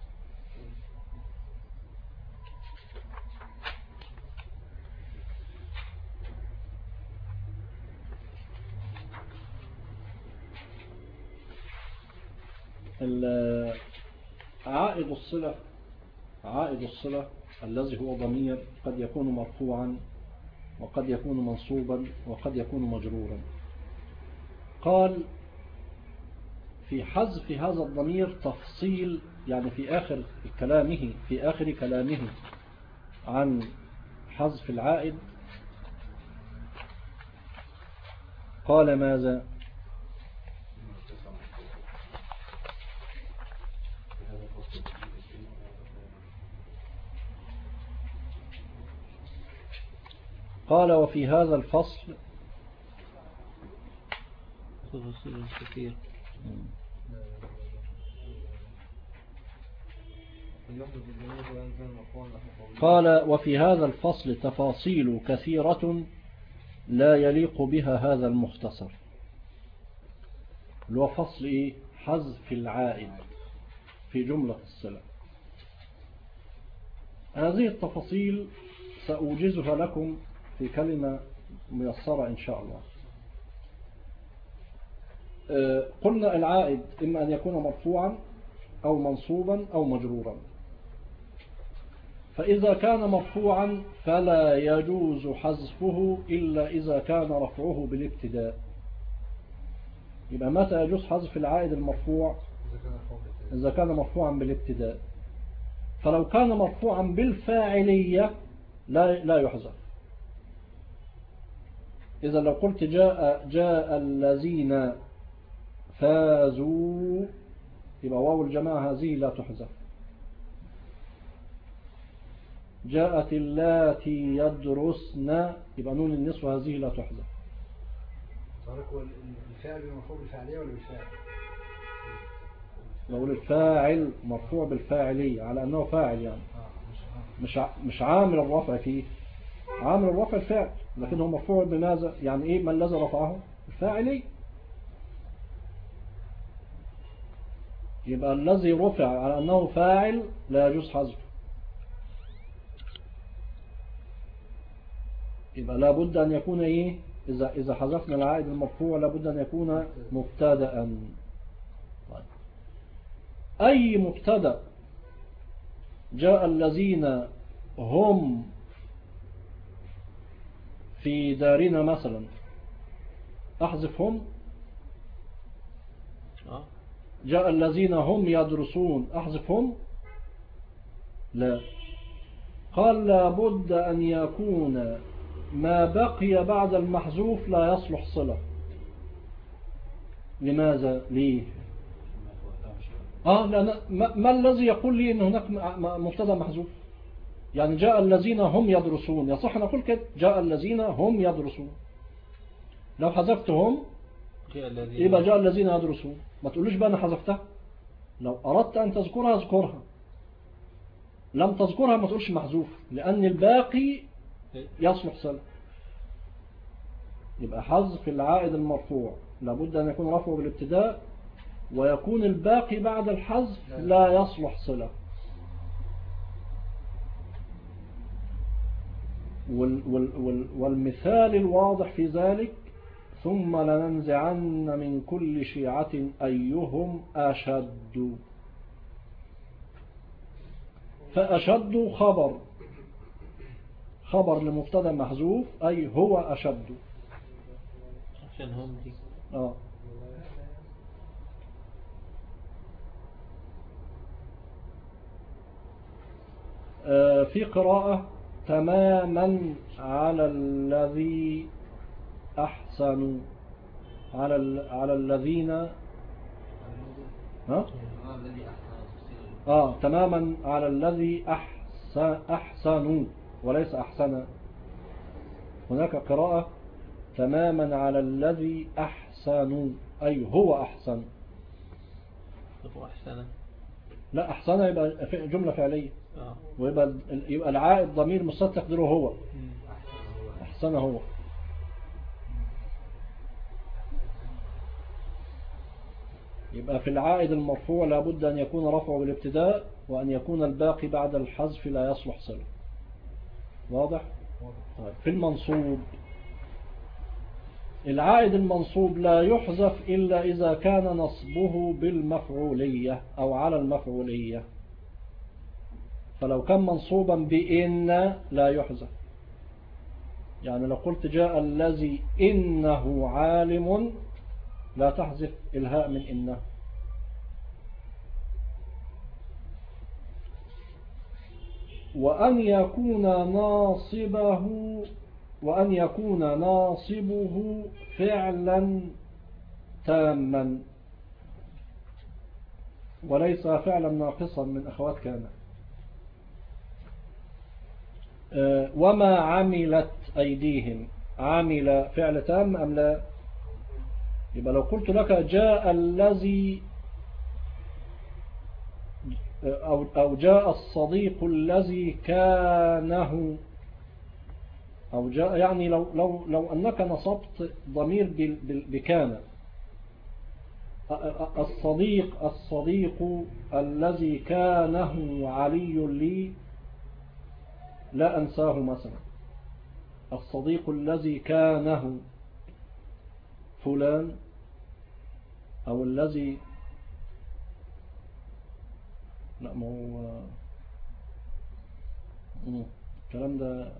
عائد الصلة الذي هو ضمير قد يكون مرفوعا وقد يكون منصوبا وقد يكون مجرورا. قال في حذف هذا الضمير تفصيل، يعني في آخر كلامه عن حذف العائد قال ماذا؟ قال وفي هذا الفصل كثير. قال وفي هذا الفصل تفاصيل كثيرة لا يليق بها هذا المختصر، اللي هو فصل حذف العائد في جملة الصلة. هذه التفاصيل سأوجزها لكم في كلمة ميسرة إن شاء الله. قلنا العائد إما أن يكون مرفوعا أو منصوبا أو مجرورا. فإذا كان مرفوعا فلا يجوز حذفه إلا إذا كان رفعه بالابتداء. يبقى متى يجوز حذف العائد المرفوع؟ إذا كان مرفوعا بالابتداء. فلو كان مرفوعا بالفاعلية لا يحذف. إذا لو قلت جاء الذين فازوا، يبقى واو الجماعة هذه لا تحذف. جاءت اللاتي يدرسن، يبقى نون النسوة هذه لا تحذف. الفاعل مرفوع بالفاعلية ولا بالفاعل؟ لو الفاعل مرفوع بالفاعلية على أنه فاعل، يعني مش عامل الرفع فيه، عامل الرفع الفاعل، لكنه مرفوع بماذا؟ يعني ما الذي رفعه؟ الفاعلي. يبقى الذي رفع على أنه فاعل لا يجوز حذفه. يبقى لابد أن يكون إذا حذفنا العائد المرفوع لابد أن يكون مبتدأ. أي مبتدأ جاء الذين هم في دارنا مثلا، أحذفهم. جاء الذين هم يدرسون، أحذفهم. لا. قال لابد أن يكون ما بقي بعد المحذوف لا يصلح صلة. لماذا؟ ليه؟ لأن ما الذي يقول لي أن هناك مبتدا محذوف؟ يعني جاء الذين هم يدرسون، يصح نقول كده جاء الذين هم يدرسون. لو حذفتهم يبقى جاء الذين يدرسون. ما تقولوش بقى أنا حذفتها. لو أردت أن تذكرها اذكرها، لم تذكرها ما تقولش محذوف، لأن الباقي يصلح صلة. يبقى حذف العائد المرفوع لابد أن يكون رفعه بالابتداء، ويكون الباقي بعد الحذف لا يصلح صلة. والمثال الواضح في ذلك ثم لننزعن من كل شيعة أيهم أشد. فأشد خبر لمبتدا محذوف أي هو أشد. عشان هم دي. في قراءة تماما على الذي أحسنوا، على الذين تماما على الذي أحسنوا وليس أحسن. هناك قراءة تماما على الذي أحسنوا أي هو أحسن. هو أحسن. لا، أحسن يبقى جملة فعلية ويبقى العائد ضمير مستتر تقديره هو. أحسن هو. يبقى في العائد المرفوع لابد أن يكون رفعه بالابتداء وأن يكون الباقي بعد الحذف لا يصلح صلة. واضح؟ طيب في المنصوب العائد المنصوب لا يحذف إلا إذا كان نصبه بالمفعولية أو على المفعولية. فلو كان منصوبا بإن لا يحذف. يعني لو قلت جاء الذي إنه عالم لا تحذف الهاء من إنه. وأن يكون ناصبه فعلا تاما وليس فعلا ناقصا من أخوات كان. وما عملت أيديهم، عمل فعل تام أم لا؟ يبقى لو قلت لك جاء الذي أو جاء الصديق الذي كانه، أو جاء يعني لو أنك نصبت ضمير بكان، الصديق الذي كانه علي لي لا أنساه مثلا. الصديق الذي كانه فلان أو الذي لا، ما هو الكلام ده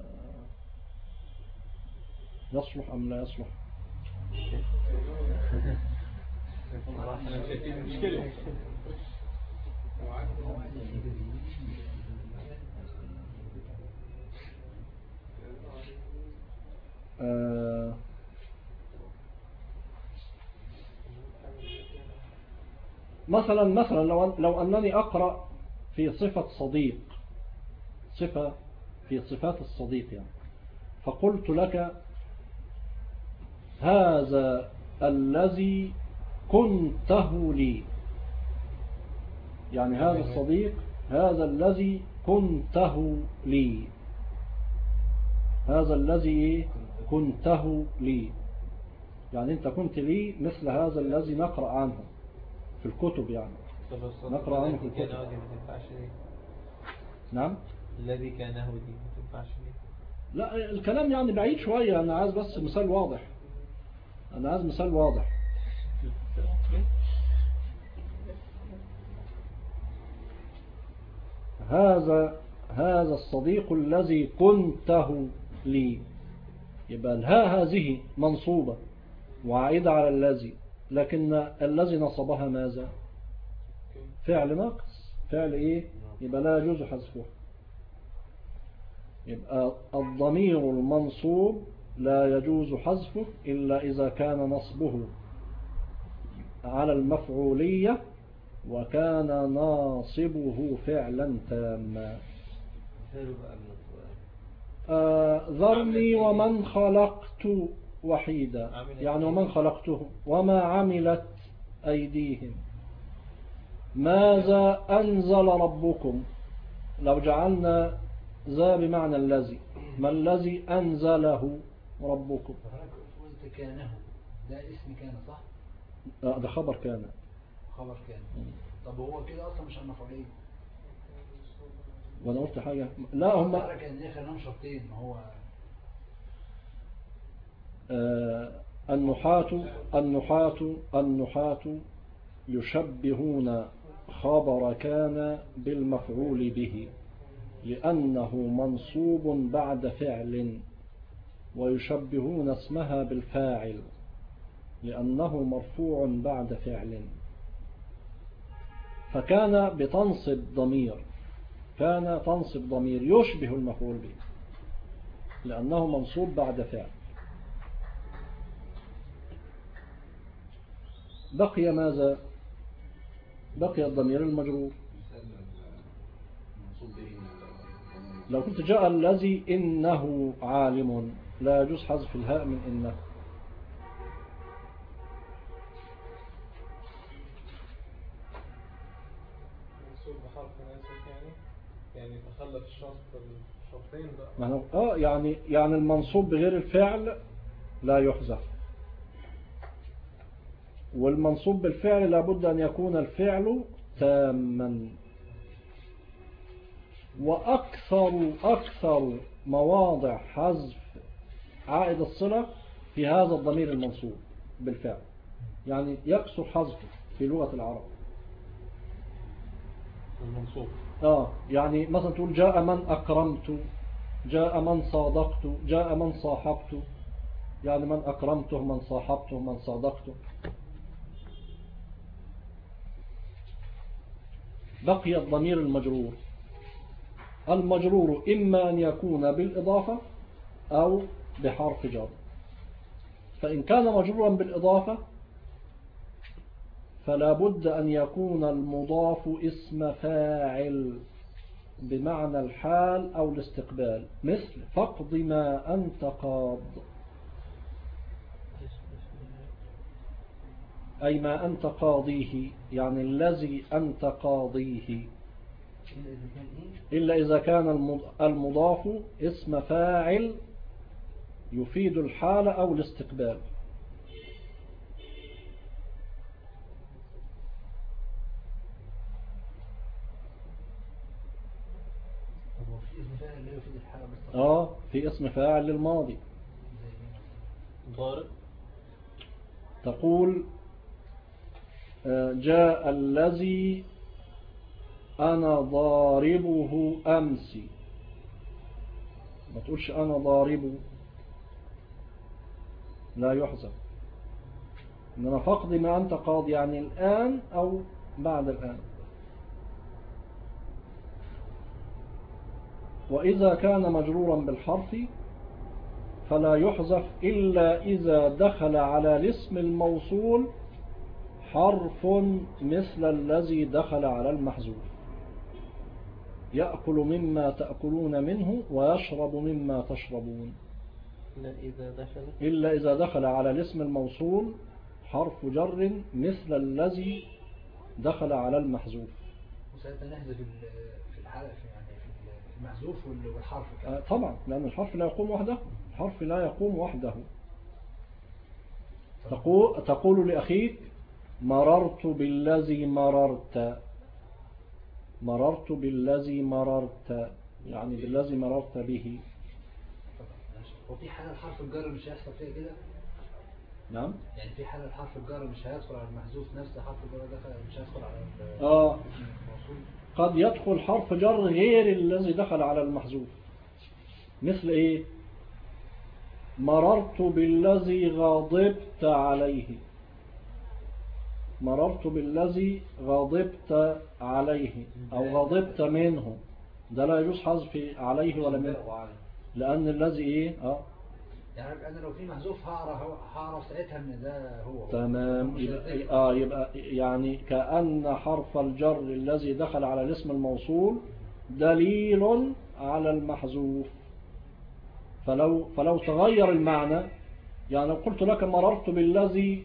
يصلح أم لا يصلح؟ مشكلة. مثلا لو أنني أقرأ في صفة صديق، صفة في صفات الصديق يعني، فقلت لك هذا الذي كنته لي، يعني هذا الصديق هذا الذي كنته لي، هذا الذي كنته لي، يعني أنت كنت لي مثل هذا الذي نقرأ عنه في الكتب، يعني نقرأ عنه في الكتب. نعم، الذي كانه دي ما تنفعش ليه؟ لا، الكلام يعني بعيد شوية. أنا عايز بس مثال واضح، أنا عايز مثال واضح. هذا الصديق الذي كنته لي، يبقى الهاء هذه منصوبة وعائدة على الذي، لكن الذي نصبها ماذا؟ فعل ناقص، فعل إيه؟ يبقى لا يجوز حذفه. يبقى الضمير المنصوب لا يجوز حذفه إلا إذا كان نصبه على المفعولية وكان ناصبه فعلا تاما. ذرني ومن خلقت وحيدا، يعني ومن خلقته، وما عملت أيديهم، ماذا أنزل ربكم، لو جعلنا ذا بمعنى الذي، ما الذي أنزله ربكم. قلت كانه، ده اسم كان صح؟ ده خبر كان. خبر كان. طب هو كده أصلا مش المفعولية. وانا قلت حاجة؟ لا، هم كان ليه خليهم شرطين، ما هو النحاة يشبهون خبر كان بالمفعول به لأنه منصوب بعد فعل، ويشبهون اسمها بالفاعل لأنه مرفوع بعد فعل. فكان بتنصب ضمير، كان تنصب ضمير يشبه المفعول به لأنه منصوب بعد فعل. بقي ماذا؟ بقي الضمير المجرور. لو كنت جاء الذي إنه عالم لا يجوز حذف الهاء من إنه. منصوب بحرف ناسخ يعني تخلف الشرطين بقى. يعني المنصوب بغير الفعل لا يحذف، والمنصوب بالفعل لابد أن يكون الفعل تاما. وأكثر مواضع حذف عائد الصلة في هذا الضمير المنصوب بالفعل، يعني يكثر حذفه في لغة العرب المنصوب. يعني مثلا تقول جاء من أكرمت، جاء من صادقت، جاء من صاحبت، يعني من أكرمته، من صاحبته، من صادقته. بقي الضمير المجرور. المجرور إما أن يكون بالإضافة أو بحرف جر. فإن كان مجرورا بالإضافة فلا بد أن يكون المضاف اسم فاعل بمعنى الحال أو الاستقبال، مثل فقد ما أنت قاض، أي ما أنت قاضيه، يعني الذي أنت قاضيه، إلا إذا كان المضاف اسم فاعل يفيد الحال أو الاستقبال. في اسم فاعل للماضي. ضارب. تقول جاء الذي أنا ضاربه أمس، ما تقولش أنا ضاربه، لا يحذف. إنما فقد ما أنت قاضي يعني الآن أو بعد الآن. وإذا كان مجرورا بالحرف فلا يحذف إلا إذا دخل على الاسم الموصول حرف مثل الذي دخل على المحذوف. يأكل مما تأكلون منه ويشرب مما تشربون، إلا إذا دخل على الاسم الموصول حرف جر مثل الذي دخل على المحذوف. وساعتها نحذف في الحالة يعني في المحذوف والحرف طبعا، لأن الحرف لا يقوم وحده، الحرف لا يقوم وحده. تقول لأخيك مررت بالذي مررت، مررت بالذي مررت، يعني بالذي مررت به. وفي حالة الحرف الجر مش هيحصل فيها كده؟ نعم، يعني في حالة الحرف الجر مش هيدخل على المحذوف نفس حرف الجر ده، مش هيدخل على الموصول. قد يدخل حرف جر غير الذي دخل على المحذوف. مثل ايه؟ مررت بالذي غضبت عليه، مررت بالذي غضبت عليه أو غضبت منه، ده لا يجوز حذف عليه ولا منه، لأن الذي إيه؟ يعني أنا لو في محذوف هعرف ساعتها إن ده هو. تمام. يبقى يعني كأن حرف الجر الذي دخل على الاسم الموصول دليل على المحذوف. فلو تغير المعنى، يعني لو قلت لك مررت بالذي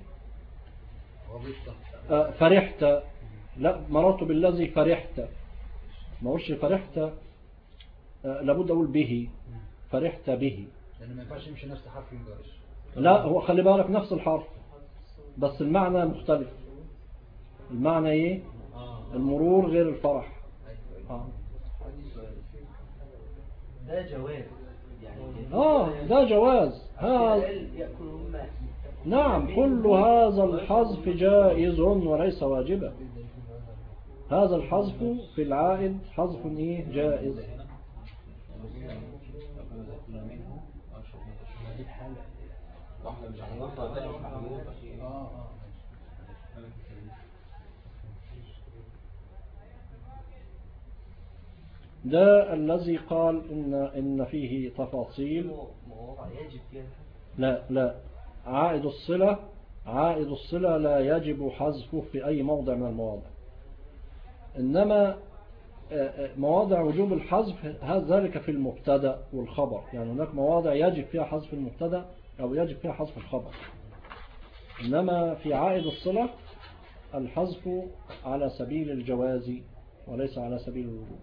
فرحت، لا، مررت بالذي فرحت، ما اقولش فرحت، لابد اقول به، فرحت به، لأنه ما ينفعش يمشي نفس حرف الجر. لا، هو خلي بالك نفس الحرف بس المعنى مختلف. المعنى ايه؟ المرور غير الفرح. ده جواب، يعني ده جواز يأكلهما. نعم، كل هذا الحذف جائز وليس واجبا. هذا الحذف في العائد حذف جائز. ده الذي قال إن فيه تفاصيل. يجب فيها. لا، عائد الصلة لا يجب حذفه في أي موضع من المواضع، إنما مواضع وجوب الحذف ذلك في المبتدا والخبر. يعني هناك مواضع يجب فيها حذف المبتدا أو يجب فيها حذف الخبر، إنما في عائد الصلة الحذف على سبيل الجواز وليس على سبيل الوجوب.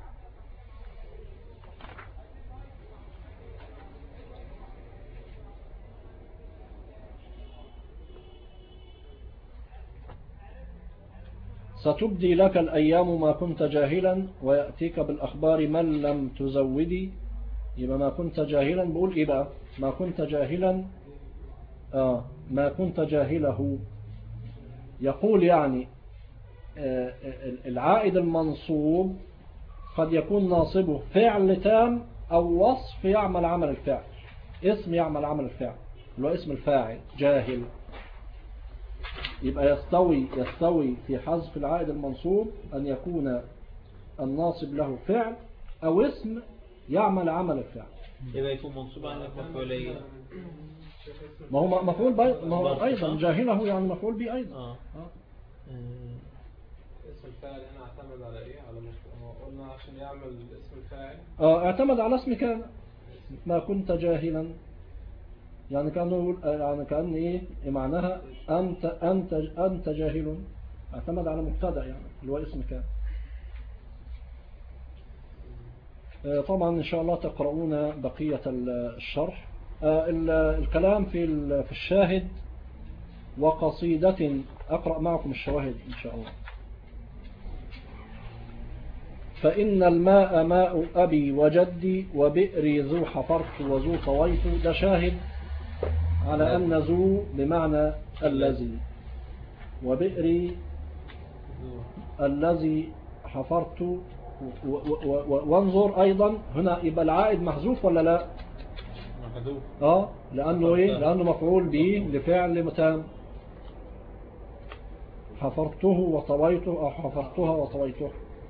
ستبدي لك الأيام ما كنت جاهلا ويأتيك بالأخبار من لم تزودي. يبقى ما كنت جاهلا بقول إيه بقى؟ ما كنت جاهلا ما كنت جاهله. يقول يعني العائد المنصوب قد يكون ناصبه فعل تام أو وصف يعمل عمل الفعل، اسم يعمل عمل الفعل اللي هو اسم الفاعل جاهل. يبقى يستوي في حذف العائد المنصوب أن يكون الناصب له فعل أو اسم يعمل عمل الفعل. يبقى يكون منصوب على مفعولية. ما هو مفعول ما هو أيضا جاهله يعني مفعول به أيضا. اسم الفاعل هنا اعتمد على ايه؟ على قلنا عشان يعمل اسم الفاعل اعتمد على اسم كان. ما كنت جاهلا يعني كأنه ايه معناها انت جاهل. اعتمد على مبتدا يعني اللي هو اسم كان. طبعا ان شاء الله تقرؤون بقية الشرح. الكلام في الشاهد وقصيدة. اقرأ معكم الشواهد ان شاء الله. فإن الماء ماء أبي وجدي وبئري ذو حفرت وذو طويت. ده شاهد على أن ذو بمعنى الذي، وبئري الذي حفرت. وانظر أيضا هنا يبقى العائد محذوف ولا لا؟ محذوف. لأنه إيه؟ لأنه مفعول به لفعل تام. حفرته وطويته أو حفرتها وطويته.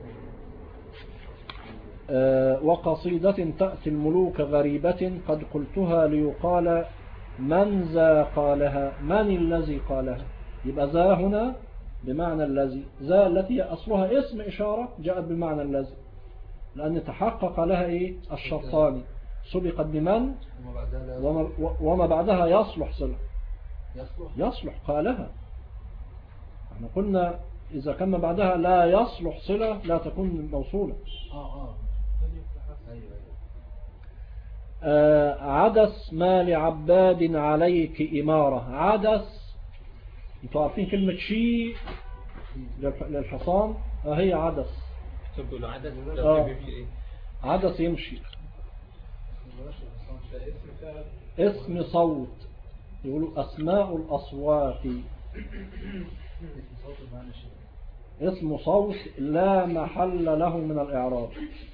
وقصيدة تأتي الملوك غريبة قد قلتها ليقال من ذا قالها. من الذي قالها؟ يبقى ذا هنا بمعنى الذي. ذا التي أصلها اسم إشارة جاءت بمعنى الذي، لأن تحقق لها إيه؟ الشرطان، سبقت بمن وما بعدها يصلح صلة. يصلح قالها. احنا قلنا إذا كان بعدها لا يصلح صلة لا تكون موصولة. عدس ما لعباد عليك إمارة. عدس انتوا عارفين كلمة شيء للحصان هي عدس. تقول عدس عدس يمشي. اسم صوت. يقولوا أسماء الأصوات. اسم صوت لا محل له من الإعراب.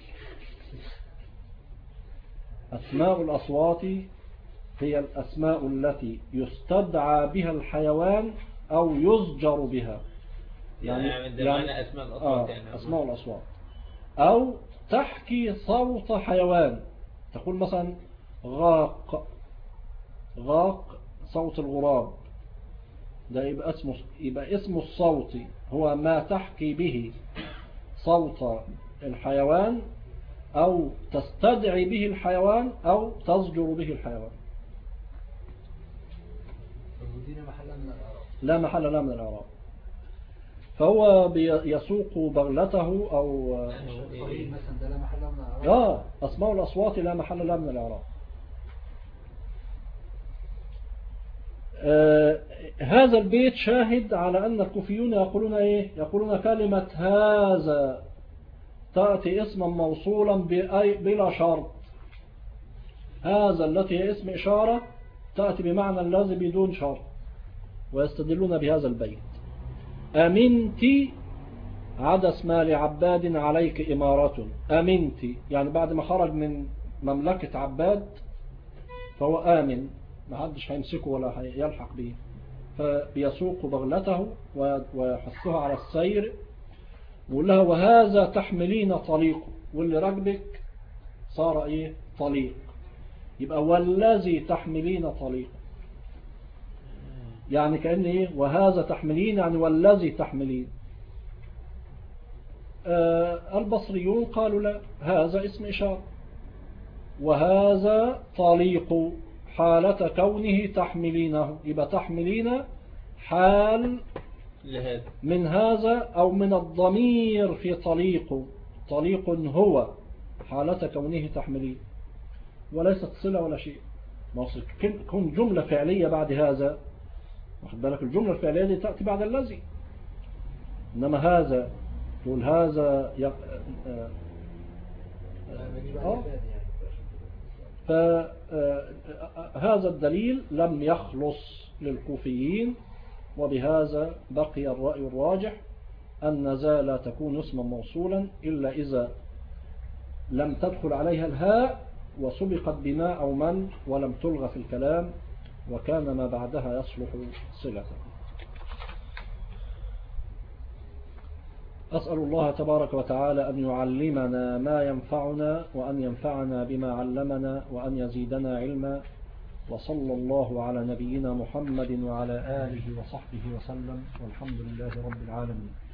أسماء الأصوات هي الأسماء التي يستدعى بها الحيوان أو يزجر بها. يعني أسماء الأصوات يعني أسماء الأصوات أو تحكي صوت حيوان. تقول مثلا غاق. غاق صوت الغراب. ده يبقى اسم الصوت هو ما تحكي به صوت الحيوان أو تستدعي به الحيوان أو تزجر به الحيوان. لا محل له من الإعراب. فهو يسوق بغلته أو أسماء الأصوات لا محل له من الإعراب. هذا البيت شاهد على أن الكوفيون يقولون إيه؟ يقولون كلمة هذا تأتي اسما موصولا بلا شرط. هذا التي هي اسم إشارة تأتي بمعنى الذي بدون شرط، ويستدلون بهذا البيت: أمنت عدس ما لعباد عليك إمارة. أمنت يعني بعد ما خرج من مملكة عباد فهو آمن، ما حدش هيمسكه ولا يلحق به، فبيسوق بغلته ويحثها على السير، ويقول لها: وهذا تحملين طليق، واللي راكبك صار ايه؟ طليق. يبقى والذي تحملين طليق، يعني كأن ايه؟ وهذا تحملين يعني والذي تحملين. البصريون قالوا لا، هذا اسم إشارة، وهذا طليق حالة كونه تحملينه، يبقى تحملين حال لهذا من هذا أو من الضمير في طليق. طليق هو حالة كونه تحملين، وليست صلة ولا شيء. كن جملة فعلية بعد هذا، واخد بالك؟ الجملة الفعلية دي تأتي بعد الذي، إنما هذا تقول هذا فهذا الدليل لم يخلص للكوفيين، وبهذا بقي الرأي الراجح أن ذا لا تكون اسما موصولا إلا إذا لم تدخل عليها الهاء وسبقت بما أو من ولم تلغى في الكلام، وكان ما بعدها يصلح صلة. أسأل الله تبارك وتعالى أن يعلمنا ما ينفعنا، وأن ينفعنا بما علمنا، وأن يزيدنا علما. وصلى الله على نبينا محمد وعلى آله وصحبه وسلم، والحمد لله رب العالمين.